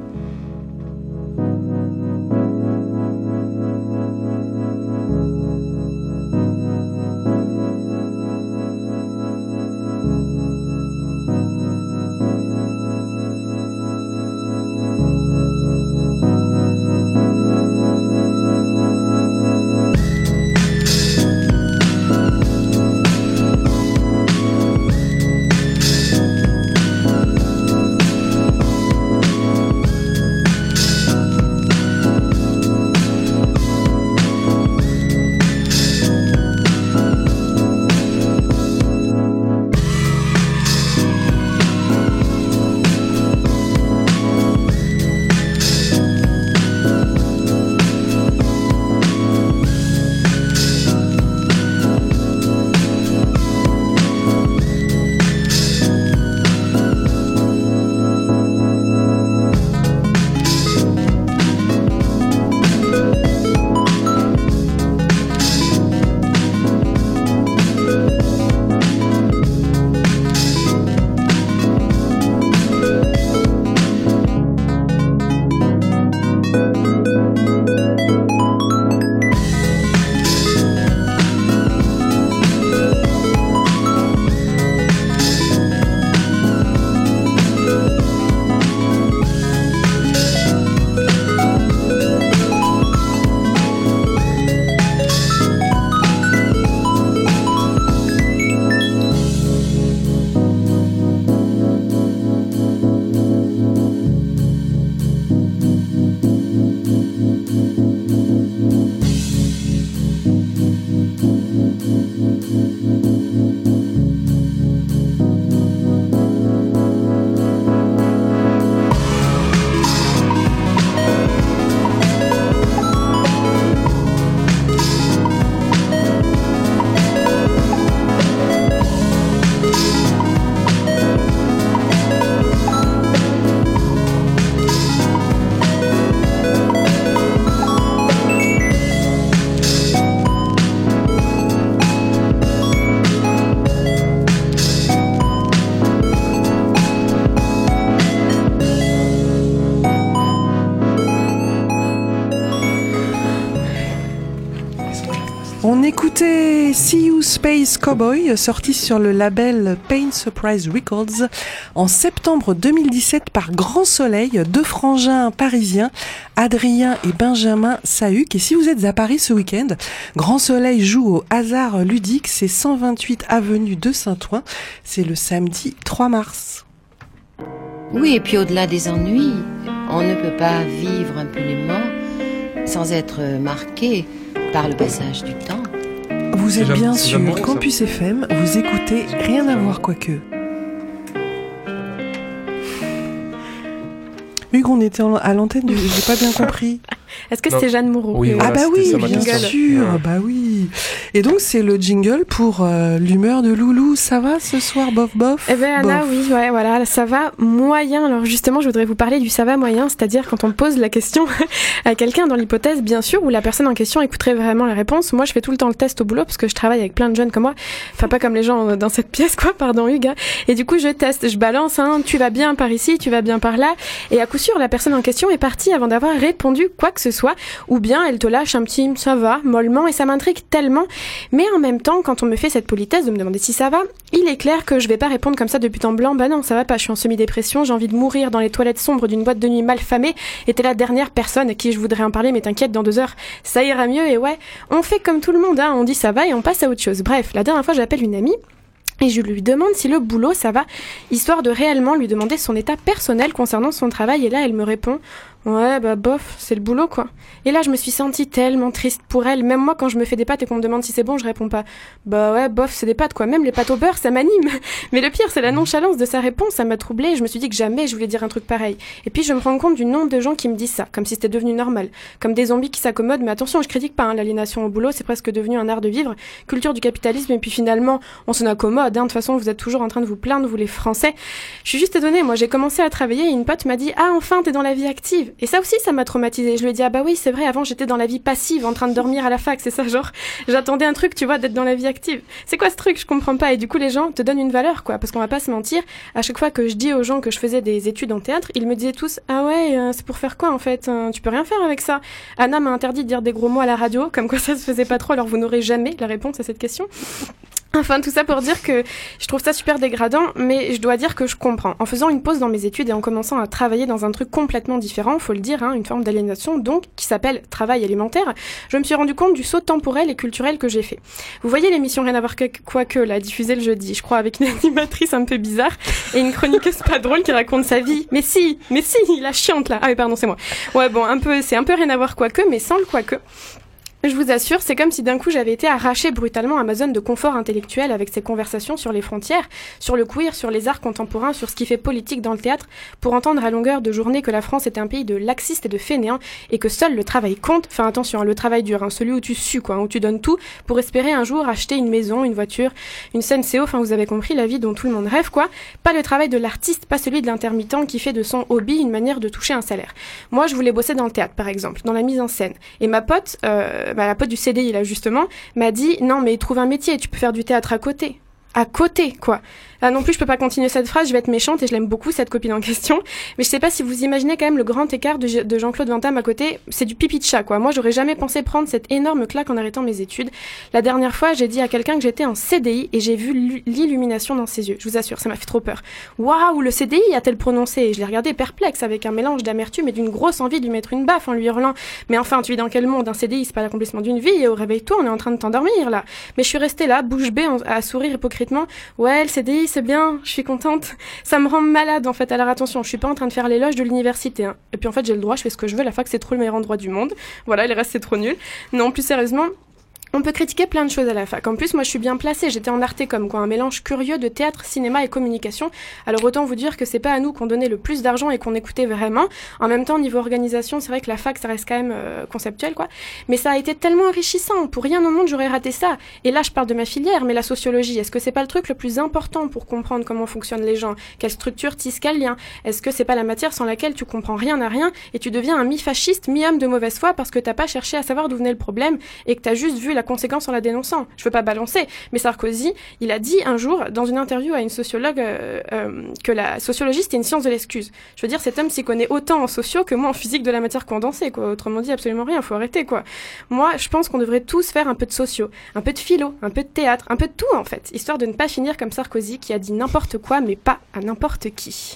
On écoutait See You Space Cowboy, sorti sur le label Pain Surprise Records en septembre deux mille dix-sept par Grand Soleil, deux frangins parisiens, Adrien et Benjamin Sahuc. Et si vous êtes à Paris ce week-end, Grand Soleil joue au Hasard Ludique, c'est cent vingt-huit avenue de Saint-Ouen, c'est le samedi trois mars. Oui, et puis au-delà des ennuis, on ne peut pas vivre impunément sans être marqué par le passage du temps. Vous êtes C'est bien jamais- c'est sur jamais ça. Campus F M, vous écoutez Rien à voir quoique. Hugues, on était en- à l'antenne, du... j'ai pas bien compris. Est-ce que Non. c'était Jeanne Moreau Oui, que- voilà, Ah bah c'était oui, ça, ma bien question. sûr, Ouais. bah oui. Et donc c'est le jingle pour euh, l'humeur de Loulou. Ça va ce soir, bof bof? Eh ben Anna, Bof. oui, ouais, voilà, ça va moyen. Alors justement, je voudrais vous parler du ça va moyen, c'est-à-dire quand on pose la question à quelqu'un dans l'hypothèse, bien sûr, où la personne en question écouterait vraiment la réponse. Moi, je fais tout le temps le test au boulot parce que je travaille avec plein de jeunes comme moi. Enfin, pas comme les gens dans cette pièce, quoi, pardon Hugues. hein. Et du coup, je teste, je balance, hein, tu vas bien par ici, tu vas bien par là. Et à coup sûr, la personne en question est partie avant d'avoir répondu quoi que ce soit. Ou bien elle te lâche un petit ça va, mollement, et ça m'intrigue tellement. Mais en même temps, quand on me fait cette politesse de me demander si ça va, il est clair que je vais pas répondre comme ça de but en blanc. Bah non, ça va pas, je suis en semi-dépression, j'ai envie de mourir dans les toilettes sombres d'une boîte de nuit mal famée, et t'es la dernière personne à qui je voudrais en parler, mais t'inquiète, dans deux heures, ça ira mieux. Et ouais, on fait comme tout le monde, hein, on dit ça va et on passe à autre chose. Bref, la dernière fois, j'appelle une amie, et je lui demande si le boulot ça va, histoire de réellement lui demander son état personnel concernant son travail. Et là, elle me répond « Ouais, bah bof, c'est le boulot quoi. Et là, je me suis sentie tellement triste pour elle. Même moi, quand je me fais des pâtes et qu'on me demande si c'est bon, je réponds pas. Bah ouais, bof, c'est des pâtes quoi. Même les pâtes au beurre, ça m'anime. Mais le pire, c'est la nonchalance de sa réponse. Ça m'a troublée. Je me suis dit que jamais je voulais dire un truc pareil. Et puis, je me rends compte du nombre de gens qui me disent ça, comme si c'était devenu normal. Comme des zombies qui s'accommodent. Mais attention, je critique pas hein, l'aliénation au boulot. C'est presque devenu un art de vivre. Culture du capitalisme. Et puis finalement, on s'en accommode. Hein. De toute façon, vous êtes toujours en train de vous plaindre, vous les Français. Je suis juste étonnée. Moi, j'ai commencé à travailler et une pote m'a dit « Ah, enfin, t'es dans la vie active !» Et ça aussi, ça m'a traumatisée. Je lui ai dit « Ah bah oui, c'est vrai, avant, j'étais dans la vie passive, en train de dormir à la fac, c'est ça, genre, j'attendais un truc, tu vois, d'être dans la vie active. C'est quoi ce truc? Je comprends pas. » Et du coup, les gens te donnent une valeur, quoi. Parce qu'on va pas se mentir. À chaque fois que je dis aux gens que je faisais des études en théâtre, ils me disaient tous « Ah ouais, euh, c'est pour faire quoi, en fait? euh, Tu peux rien faire avec ça. » Anna m'a interdit de dire des gros mots à la radio, comme quoi ça se faisait pas trop, alors vous n'aurez jamais la réponse à cette question. Enfin, tout ça pour dire que je trouve ça super dégradant, mais je dois dire que je comprends. En faisant une pause dans mes études et en commençant à travailler dans un truc complètement différent, faut le dire, hein, une forme d'aliénation donc, qui s'appelle travail alimentaire, je me suis rendu compte du saut temporel et culturel que j'ai fait. Vous voyez l'émission Rien à voir quoique, là, diffusée le jeudi, je crois, avec une animatrice un peu bizarre et une chroniqueuse pas drôle qui raconte sa vie. Mais si, mais si, la chiante là. Ah oui, pardon, c'est moi. Ouais, bon, un peu, c'est un peu Rien à voir quoique, mais sans le quoique. Je vous assure, c'est comme si d'un coup j'avais été arrachée brutalement à ma zone de confort intellectuel avec ces conversations sur les frontières, sur le queer, sur les arts contemporains, sur ce qui fait politique dans le théâtre, pour entendre à longueur de journée que la France est un pays de laxistes et de fainéants et que seul le travail compte. Enfin attention, hein, le travail dur, hein, celui où tu sues, quoi, où tu donnes tout pour espérer un jour acheter une maison, une voiture, une scène C O, enfin vous avez compris, la vie dont tout le monde rêve, quoi. Pas le travail de l'artiste, pas celui de l'intermittent qui fait de son hobby une manière de toucher un salaire. Moi, je voulais bosser dans le théâtre, par exemple, dans la mise en scène. Et ma pote, euh, bah, la pote du C D I là justement, m'a dit non mais trouve un métier, tu peux faire du théâtre à côté. À côté, quoi. Là non plus, je peux pas continuer cette phrase, je vais être méchante et je l'aime beaucoup, cette copine en question. Mais je sais pas si vous imaginez quand même le grand écart de, de Jean-Claude Van Damme à côté. C'est du pipi de chat, quoi. Moi, j'aurais jamais pensé prendre cette énorme claque en arrêtant mes études. La dernière fois, j'ai dit à quelqu'un que j'étais en C D I et j'ai vu l'illumination dans ses yeux. Je vous assure, ça m'a fait trop peur. Waouh, le C D I a-t-elle prononcé? Et je l'ai regardé perplexe avec un mélange d'amertume et d'une grosse envie de lui mettre une baffe en lui hurlant. Mais enfin, tu vis dans quel monde? Un C D I, c'est pas l'accomplissement d'une vie et au réveil-toi, on est en train de t'endormir, là. Mais je suis restée là, bouche bée, à sourire hypocritement. Ouais, le C D I, c'est bien, je suis contente. Ça me rend malade, en fait. Alors attention, je suis pas en train de faire l'éloge de l'université, hein. Et puis en fait, j'ai le droit, je fais ce que je veux. La fac, c'est trop le meilleur endroit du monde. Voilà, le reste, c'est trop nul. Non, plus sérieusement, on peut critiquer plein de choses à la fac. En plus, moi, je suis bien placée. J'étais en Artecom, quoi. Un mélange curieux de théâtre, cinéma et communication. Alors, autant vous dire que c'est pas à nous qu'on donnait le plus d'argent et qu'on écoutait vraiment. En même temps, niveau organisation, c'est vrai que la fac, ça reste quand même euh, conceptuel, quoi. Mais ça a été tellement enrichissant. Pour rien au monde, j'aurais raté ça. Et là, je parle de ma filière, mais la sociologie, est-ce que c'est pas le truc le plus important pour comprendre comment fonctionnent les gens? Quelle structure tisse quel lien? Est-ce que c'est pas la matière sans laquelle tu comprends rien à rien et tu deviens un mi-fasciste, mi-homme de mauvaise foi parce que t'as pas cherché à savoir d'où venait le problème et que t'as juste vu la conséquence en la dénonçant? Je veux pas balancer, mais Sarkozy, il a dit un jour, dans une interview à une sociologue, euh, euh, que la sociologie, c'était une science de l'excuse. Je veux dire, cet homme s'y connaît autant en sociaux que moi en physique de la matière condensée, quoi. Autrement dit, absolument rien, faut arrêter, quoi. Moi, je pense qu'on devrait tous faire un peu de sociaux, un peu de philo, un peu de théâtre, un peu de tout, en fait, histoire de ne pas finir comme Sarkozy, qui a dit n'importe quoi, mais pas à n'importe qui.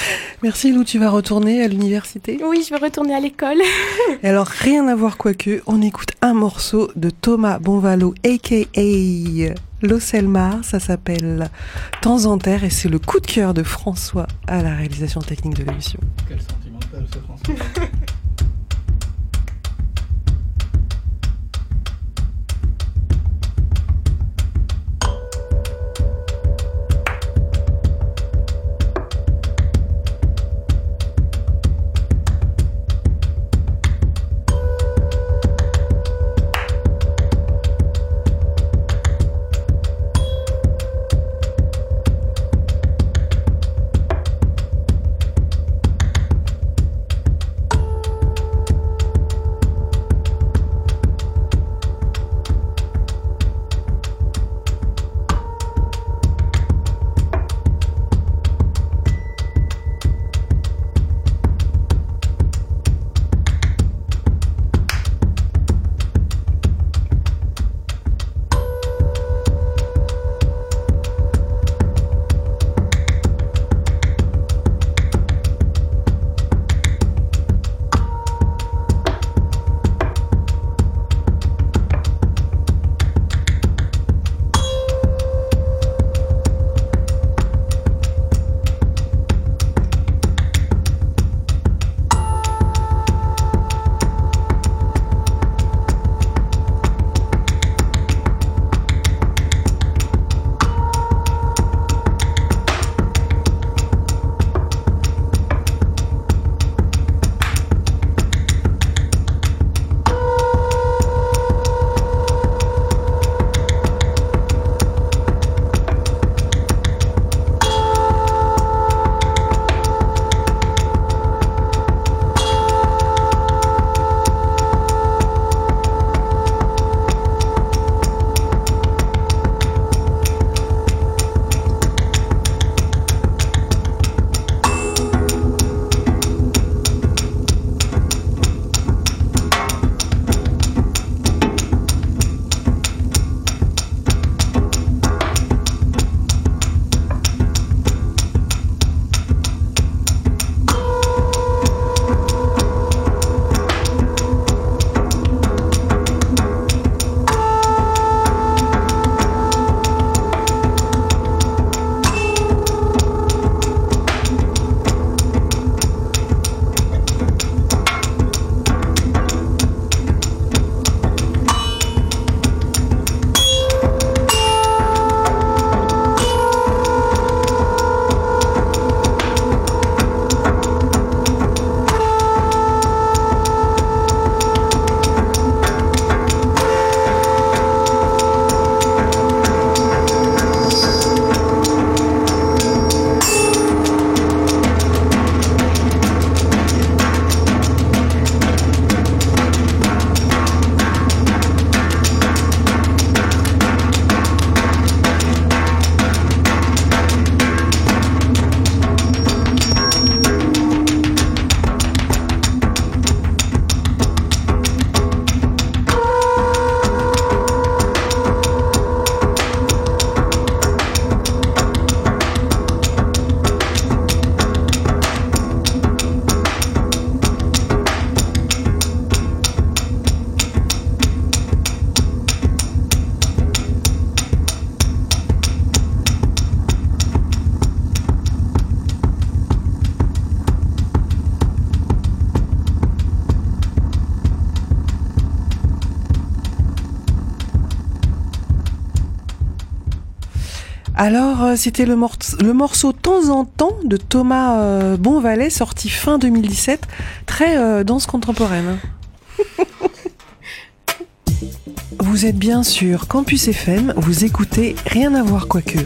Merci Lou, tu vas retourner à l'université? Oui, je vais retourner à l'école. Et alors, rien à voir quoique, on écoute un morceau de Thomas Bonvalot, a k a. Loselmar, ça s'appelle Temps en terre et c'est le coup de cœur de François à la réalisation technique de l'émission. Quel sentimental ce François. Alors, euh, c'était le, mor- le morceau Temps en temps de Thomas euh, Bonvalet, sorti fin deux mille dix-sept, très euh, danse contemporaine. Vous êtes bien sur Campus F M, vous écoutez Rien à voir quoique.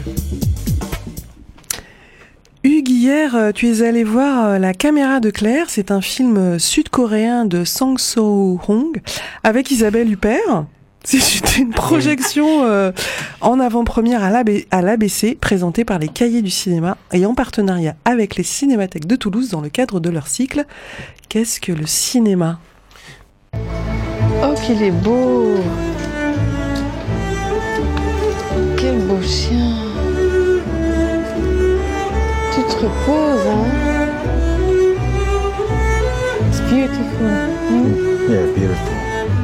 Hugues, hier, tu es allé voir La caméra de Claire, c'est un film sud-coréen de Sang So-hong avec Isabelle Huppert. C'est une projection euh, en avant-première à l'A B C, présentée par les Cahiers du cinéma et en partenariat avec les cinémathèques de Toulouse dans le cadre de leur cycle « Qu'est-ce que le cinéma ?» Oh, qu'il est beau! Quel beau chien! Tu te reposes, hein? It's beautiful. Hmm? Yeah, beautiful.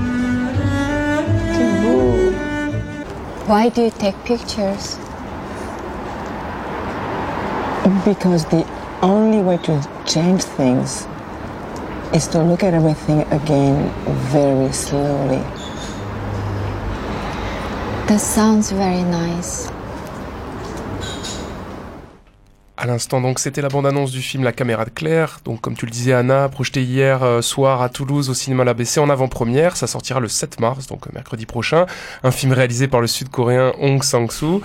C'est beau. Why do you take pictures? Because the only way to change things is to look at everything again very slowly. That sounds very nice. À l'instant, donc, c'était la bande-annonce du film La caméra de Claire. Donc, comme tu le disais, Anna, projeté hier euh, soir à Toulouse au cinéma l'A B C en avant-première. Ça sortira le sept mars, donc euh, mercredi prochain. Un film réalisé par le sud-coréen Hong Sang-soo,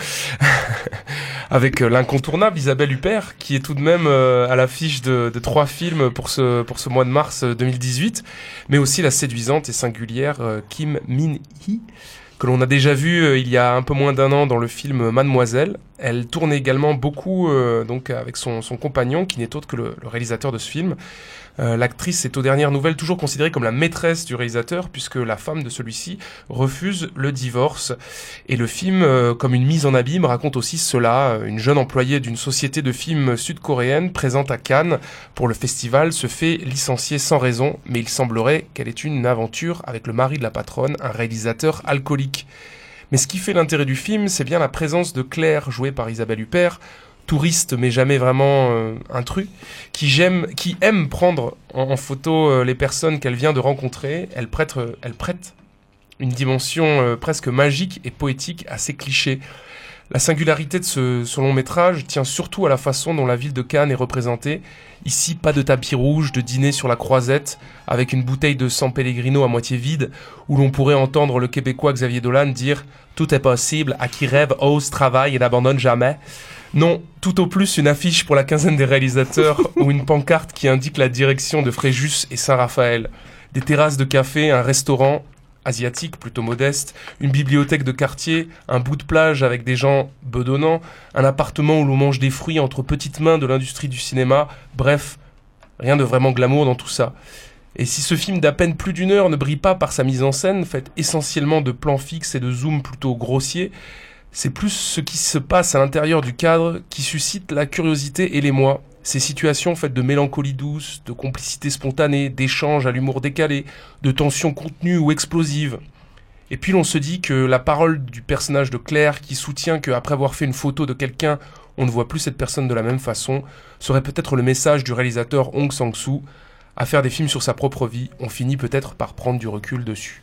avec euh, l'incontournable Isabelle Huppert, qui est tout de même euh, à l'affiche de, de trois films pour ce pour ce mois de mars deux mille dix-huit, mais aussi la séduisante et singulière euh, Kim Min-hee, que l'on a déjà vu euh, il y a un peu moins d'un an dans le film Mademoiselle. Elle tourne également beaucoup euh, donc avec son, son compagnon, qui n'est autre que le, le réalisateur de ce film. Euh, l'actrice est aux dernières nouvelles toujours considérée comme la maîtresse du réalisateur, puisque la femme de celui-ci refuse le divorce. Et le film, euh, comme une mise en abîme, raconte aussi cela. Une jeune employée d'une société de films sud-coréenne présente à Cannes pour le festival se fait licencier sans raison, mais il semblerait qu'elle ait une aventure avec le mari de la patronne, un réalisateur alcoolique. Mais ce qui fait l'intérêt du film, c'est bien la présence de Claire, jouée par Isabelle Huppert, touriste mais jamais vraiment euh, intrus, qui, j'aime, qui aime prendre en, en photo euh, les personnes qu'elle vient de rencontrer. Elle prête, euh, elle prête une dimension euh, presque magique et poétique à ces clichés. La singularité de ce, ce long métrage tient surtout à la façon dont la ville de Cannes est représentée. Ici, pas de tapis rouge, de dîner sur la croisette, avec une bouteille de San Pellegrino à moitié vide, où l'on pourrait entendre le Québécois Xavier Dolan dire « Tout est possible, à qui rêve, ose, travaille et n'abandonne jamais ». Non, tout au plus une affiche pour la quinzaine des réalisateurs ou une pancarte qui indique la direction de Fréjus et Saint-Raphaël. Des terrasses de café, un restaurant asiatique plutôt modeste, une bibliothèque de quartier, un bout de plage avec des gens bedonnants, un appartement où l'on mange des fruits entre petites mains de l'industrie du cinéma, bref, rien de vraiment glamour dans tout ça. Et si ce film d'à peine plus d'une heure ne brille pas par sa mise en scène, faite essentiellement de plans fixes et de zooms plutôt grossiers, c'est plus ce qui se passe à l'intérieur du cadre qui suscite la curiosité et l'émoi. Ces situations faites de mélancolie douce, de complicité spontanée, d'échanges à l'humour décalé, de tensions contenues ou explosives. Et puis l'on se dit que la parole du personnage de Claire, qui soutient qu'après avoir fait une photo de quelqu'un, on ne voit plus cette personne de la même façon, serait peut-être le message du réalisateur Hong Sang-soo. À faire des films sur sa propre vie, on finit peut-être par prendre du recul dessus.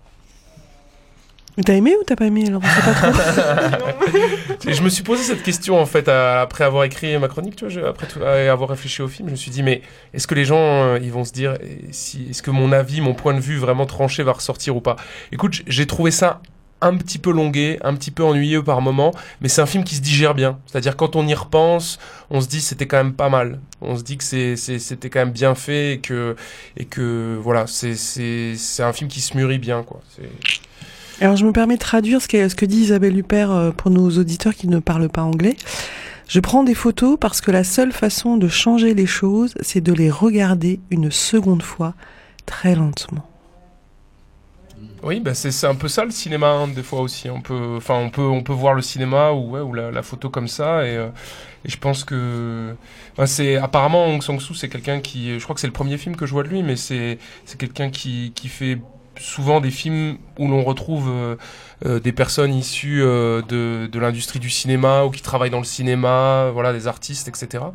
T'as aimé ou t'as pas aimé alors? On sait pas trop. Je me suis posé cette question en fait à, après avoir écrit ma chronique, tu vois, je, après tout, à avoir réfléchi au film, je me suis dit mais est-ce que les gens euh, ils vont se dire si, est-ce que mon avis, mon point de vue vraiment tranché va ressortir ou pas? Écoute, j'ai trouvé ça un petit peu longué, un petit peu ennuyeux par moments, mais c'est un film qui se digère bien. C'est-à-dire quand on y repense, on se dit c'était quand même pas mal. On se dit que c'est, c'est, c'était quand même bien fait et que, et que voilà, c'est, c'est, c'est un film qui se mûrit bien, quoi. C'est... Alors je me permets de traduire ce que, ce que dit Isabelle Huppert pour nos auditeurs qui ne parlent pas anglais. Je prends des photos parce que la seule façon de changer les choses, c'est de les regarder une seconde fois, très lentement. Oui, bah c'est, c'est un peu ça le cinéma, hein, des fois aussi. On peut, enfin, on peut, on peut voir le cinéma ou, ouais, ou la, la photo comme ça, et, euh, et je pense que, bah, c'est apparemment Hong Sang-soo, c'est quelqu'un qui, je crois que c'est le premier film que je vois de lui, mais c'est, c'est quelqu'un qui, qui fait souvent des films où l'on retrouve euh, euh, des personnes issues euh, de, de l'industrie du cinéma ou qui travaillent dans le cinéma, voilà, des artistes, et cetera.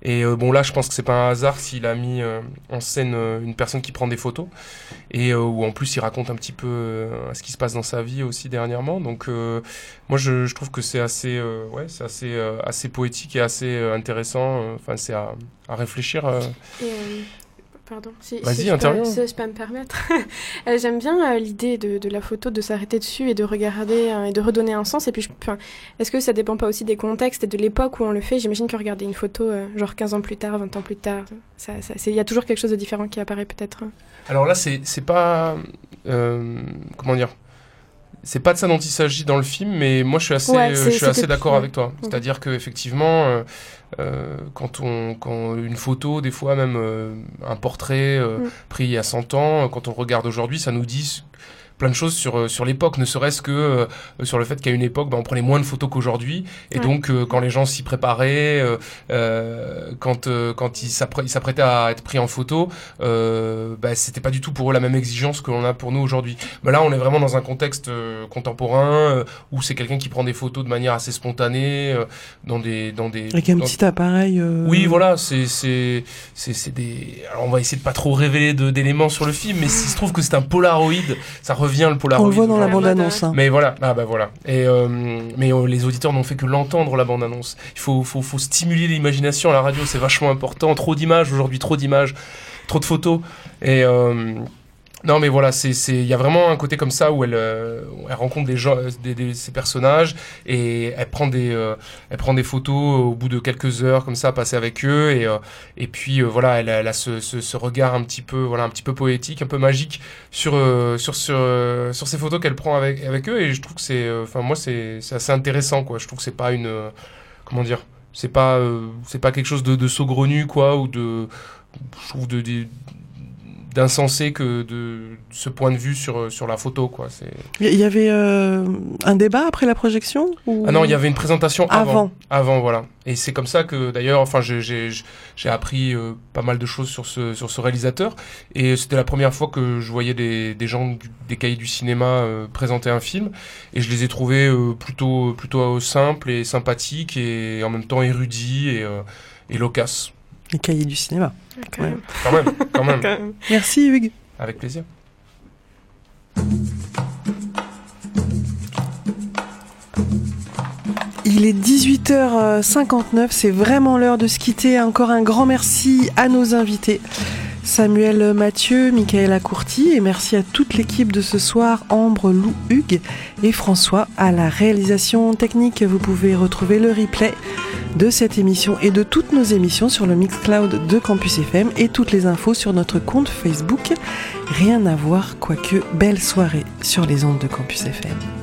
Et euh, bon là, je pense que c'est pas un hasard s'il a mis euh, en scène euh, une personne qui prend des photos et euh, où en plus il raconte un petit peu euh, ce qui se passe dans sa vie aussi dernièrement. Donc euh, moi, je, je trouve que c'est assez, euh, ouais, c'est assez, euh, assez poétique et assez euh, intéressant. Enfin, euh, c'est à, à réfléchir. Euh. Et, euh... Pardon, si, Vas-y, si, je interviens. peux, si je peux me permettre. euh, j'aime bien euh, l'idée de, de la photo, de s'arrêter dessus et de regarder euh, et de redonner un sens. Et puis, je, enfin, est-ce que ça dépend pas aussi des contextes et de l'époque où on le fait? J'imagine que regarder une photo, euh, genre quinze ans plus tard, vingt ans plus tard, ça, ça, il y a toujours quelque chose de différent qui apparaît peut-être. Alors là, c'est, c'est pas... Euh, comment dire c'est pas de ça dont il s'agit dans le film, mais moi je suis assez, ouais, euh, je suis assez d'accord ouais. avec toi. Okay. C'est-à-dire que effectivement, euh, euh, quand on, quand une photo, des fois même euh, un portrait euh, mm. pris il y a cent ans, quand on le regarde aujourd'hui, ça nous dit plein de choses sur sur l'époque, ne serait-ce que euh, sur le fait qu'à une époque, bah, on prenait moins de photos qu'aujourd'hui, et ouais. donc euh, quand les gens s'y préparaient, euh, euh, quand euh, quand ils, s'apprê- ils s'apprêtaient à être pris en photo, euh, bah, c'était pas du tout pour eux la même exigence que l'on a pour nous aujourd'hui. Bah, là, on est vraiment dans un contexte euh, contemporain euh, où c'est quelqu'un qui prend des photos de manière assez spontanée, euh, dans des dans des avec un dans... petit appareil. Euh... Oui, voilà, c'est c'est c'est c'est des. Alors on va essayer de pas trop révéler de, d'éléments sur le film, mais s'il se trouve que c'est un Polaroid, ça revient le Polaroid. On le voit dans la bande-annonce. Hein. Mais voilà, ah bah voilà. Et euh, mais euh, les auditeurs n'ont fait que l'entendre la bande-annonce. Il faut faut faut stimuler l'imagination à la radio, c'est vachement important. Trop d'images aujourd'hui, trop d'images, trop de photos. Et euh, non mais voilà, c'est c'est il y a vraiment un côté comme ça où elle euh, elle rencontre des gens, des, des ces personnages et elle prend des euh, elle prend des photos au bout de quelques heures comme ça à passer avec eux et euh, et puis euh, voilà, elle, elle a ce, ce ce regard un petit peu voilà un petit peu poétique, un peu magique sur euh, sur sur euh, sur ces photos qu'elle prend avec avec eux et je trouve que c'est enfin euh, moi c'est c'est assez intéressant quoi. Je trouve que c'est pas une euh, comment dire, c'est pas euh, c'est pas quelque chose de de saugrenu quoi ou de je trouve de, de d'insensé que de ce point de vue sur sur la photo quoi. C'est il y avait euh, un débat après la projection ou... Ah non, il y avait une présentation avant avant, avant voilà. Et c'est comme ça que d'ailleurs enfin j'ai j'ai j'ai appris euh, pas mal de choses sur ce sur ce réalisateur et c'était la première fois que je voyais des des gens des cahiers du cinéma euh, présenter un film et je les ai trouvés euh, plutôt plutôt simples et sympathiques et en même temps érudits et euh, et loquaces. Les cahiers du cinéma. Quand même. Quand même, quand même. Quand même. Merci Hugues. Avec plaisir. Il est dix-huit heures cinquante-neuf, c'est vraiment l'heure de se quitter. Encore un grand merci à nos invités. Samuel Mathieu, Michaela Courty et merci à toute l'équipe de ce soir, Ambre, Lou, Hugues et François à la réalisation technique. Vous pouvez retrouver le replay de cette émission et de toutes nos émissions sur le Mixcloud de Campus F M et toutes les infos sur notre compte Facebook. Rien à voir, quoique belle soirée sur les ondes de Campus F M.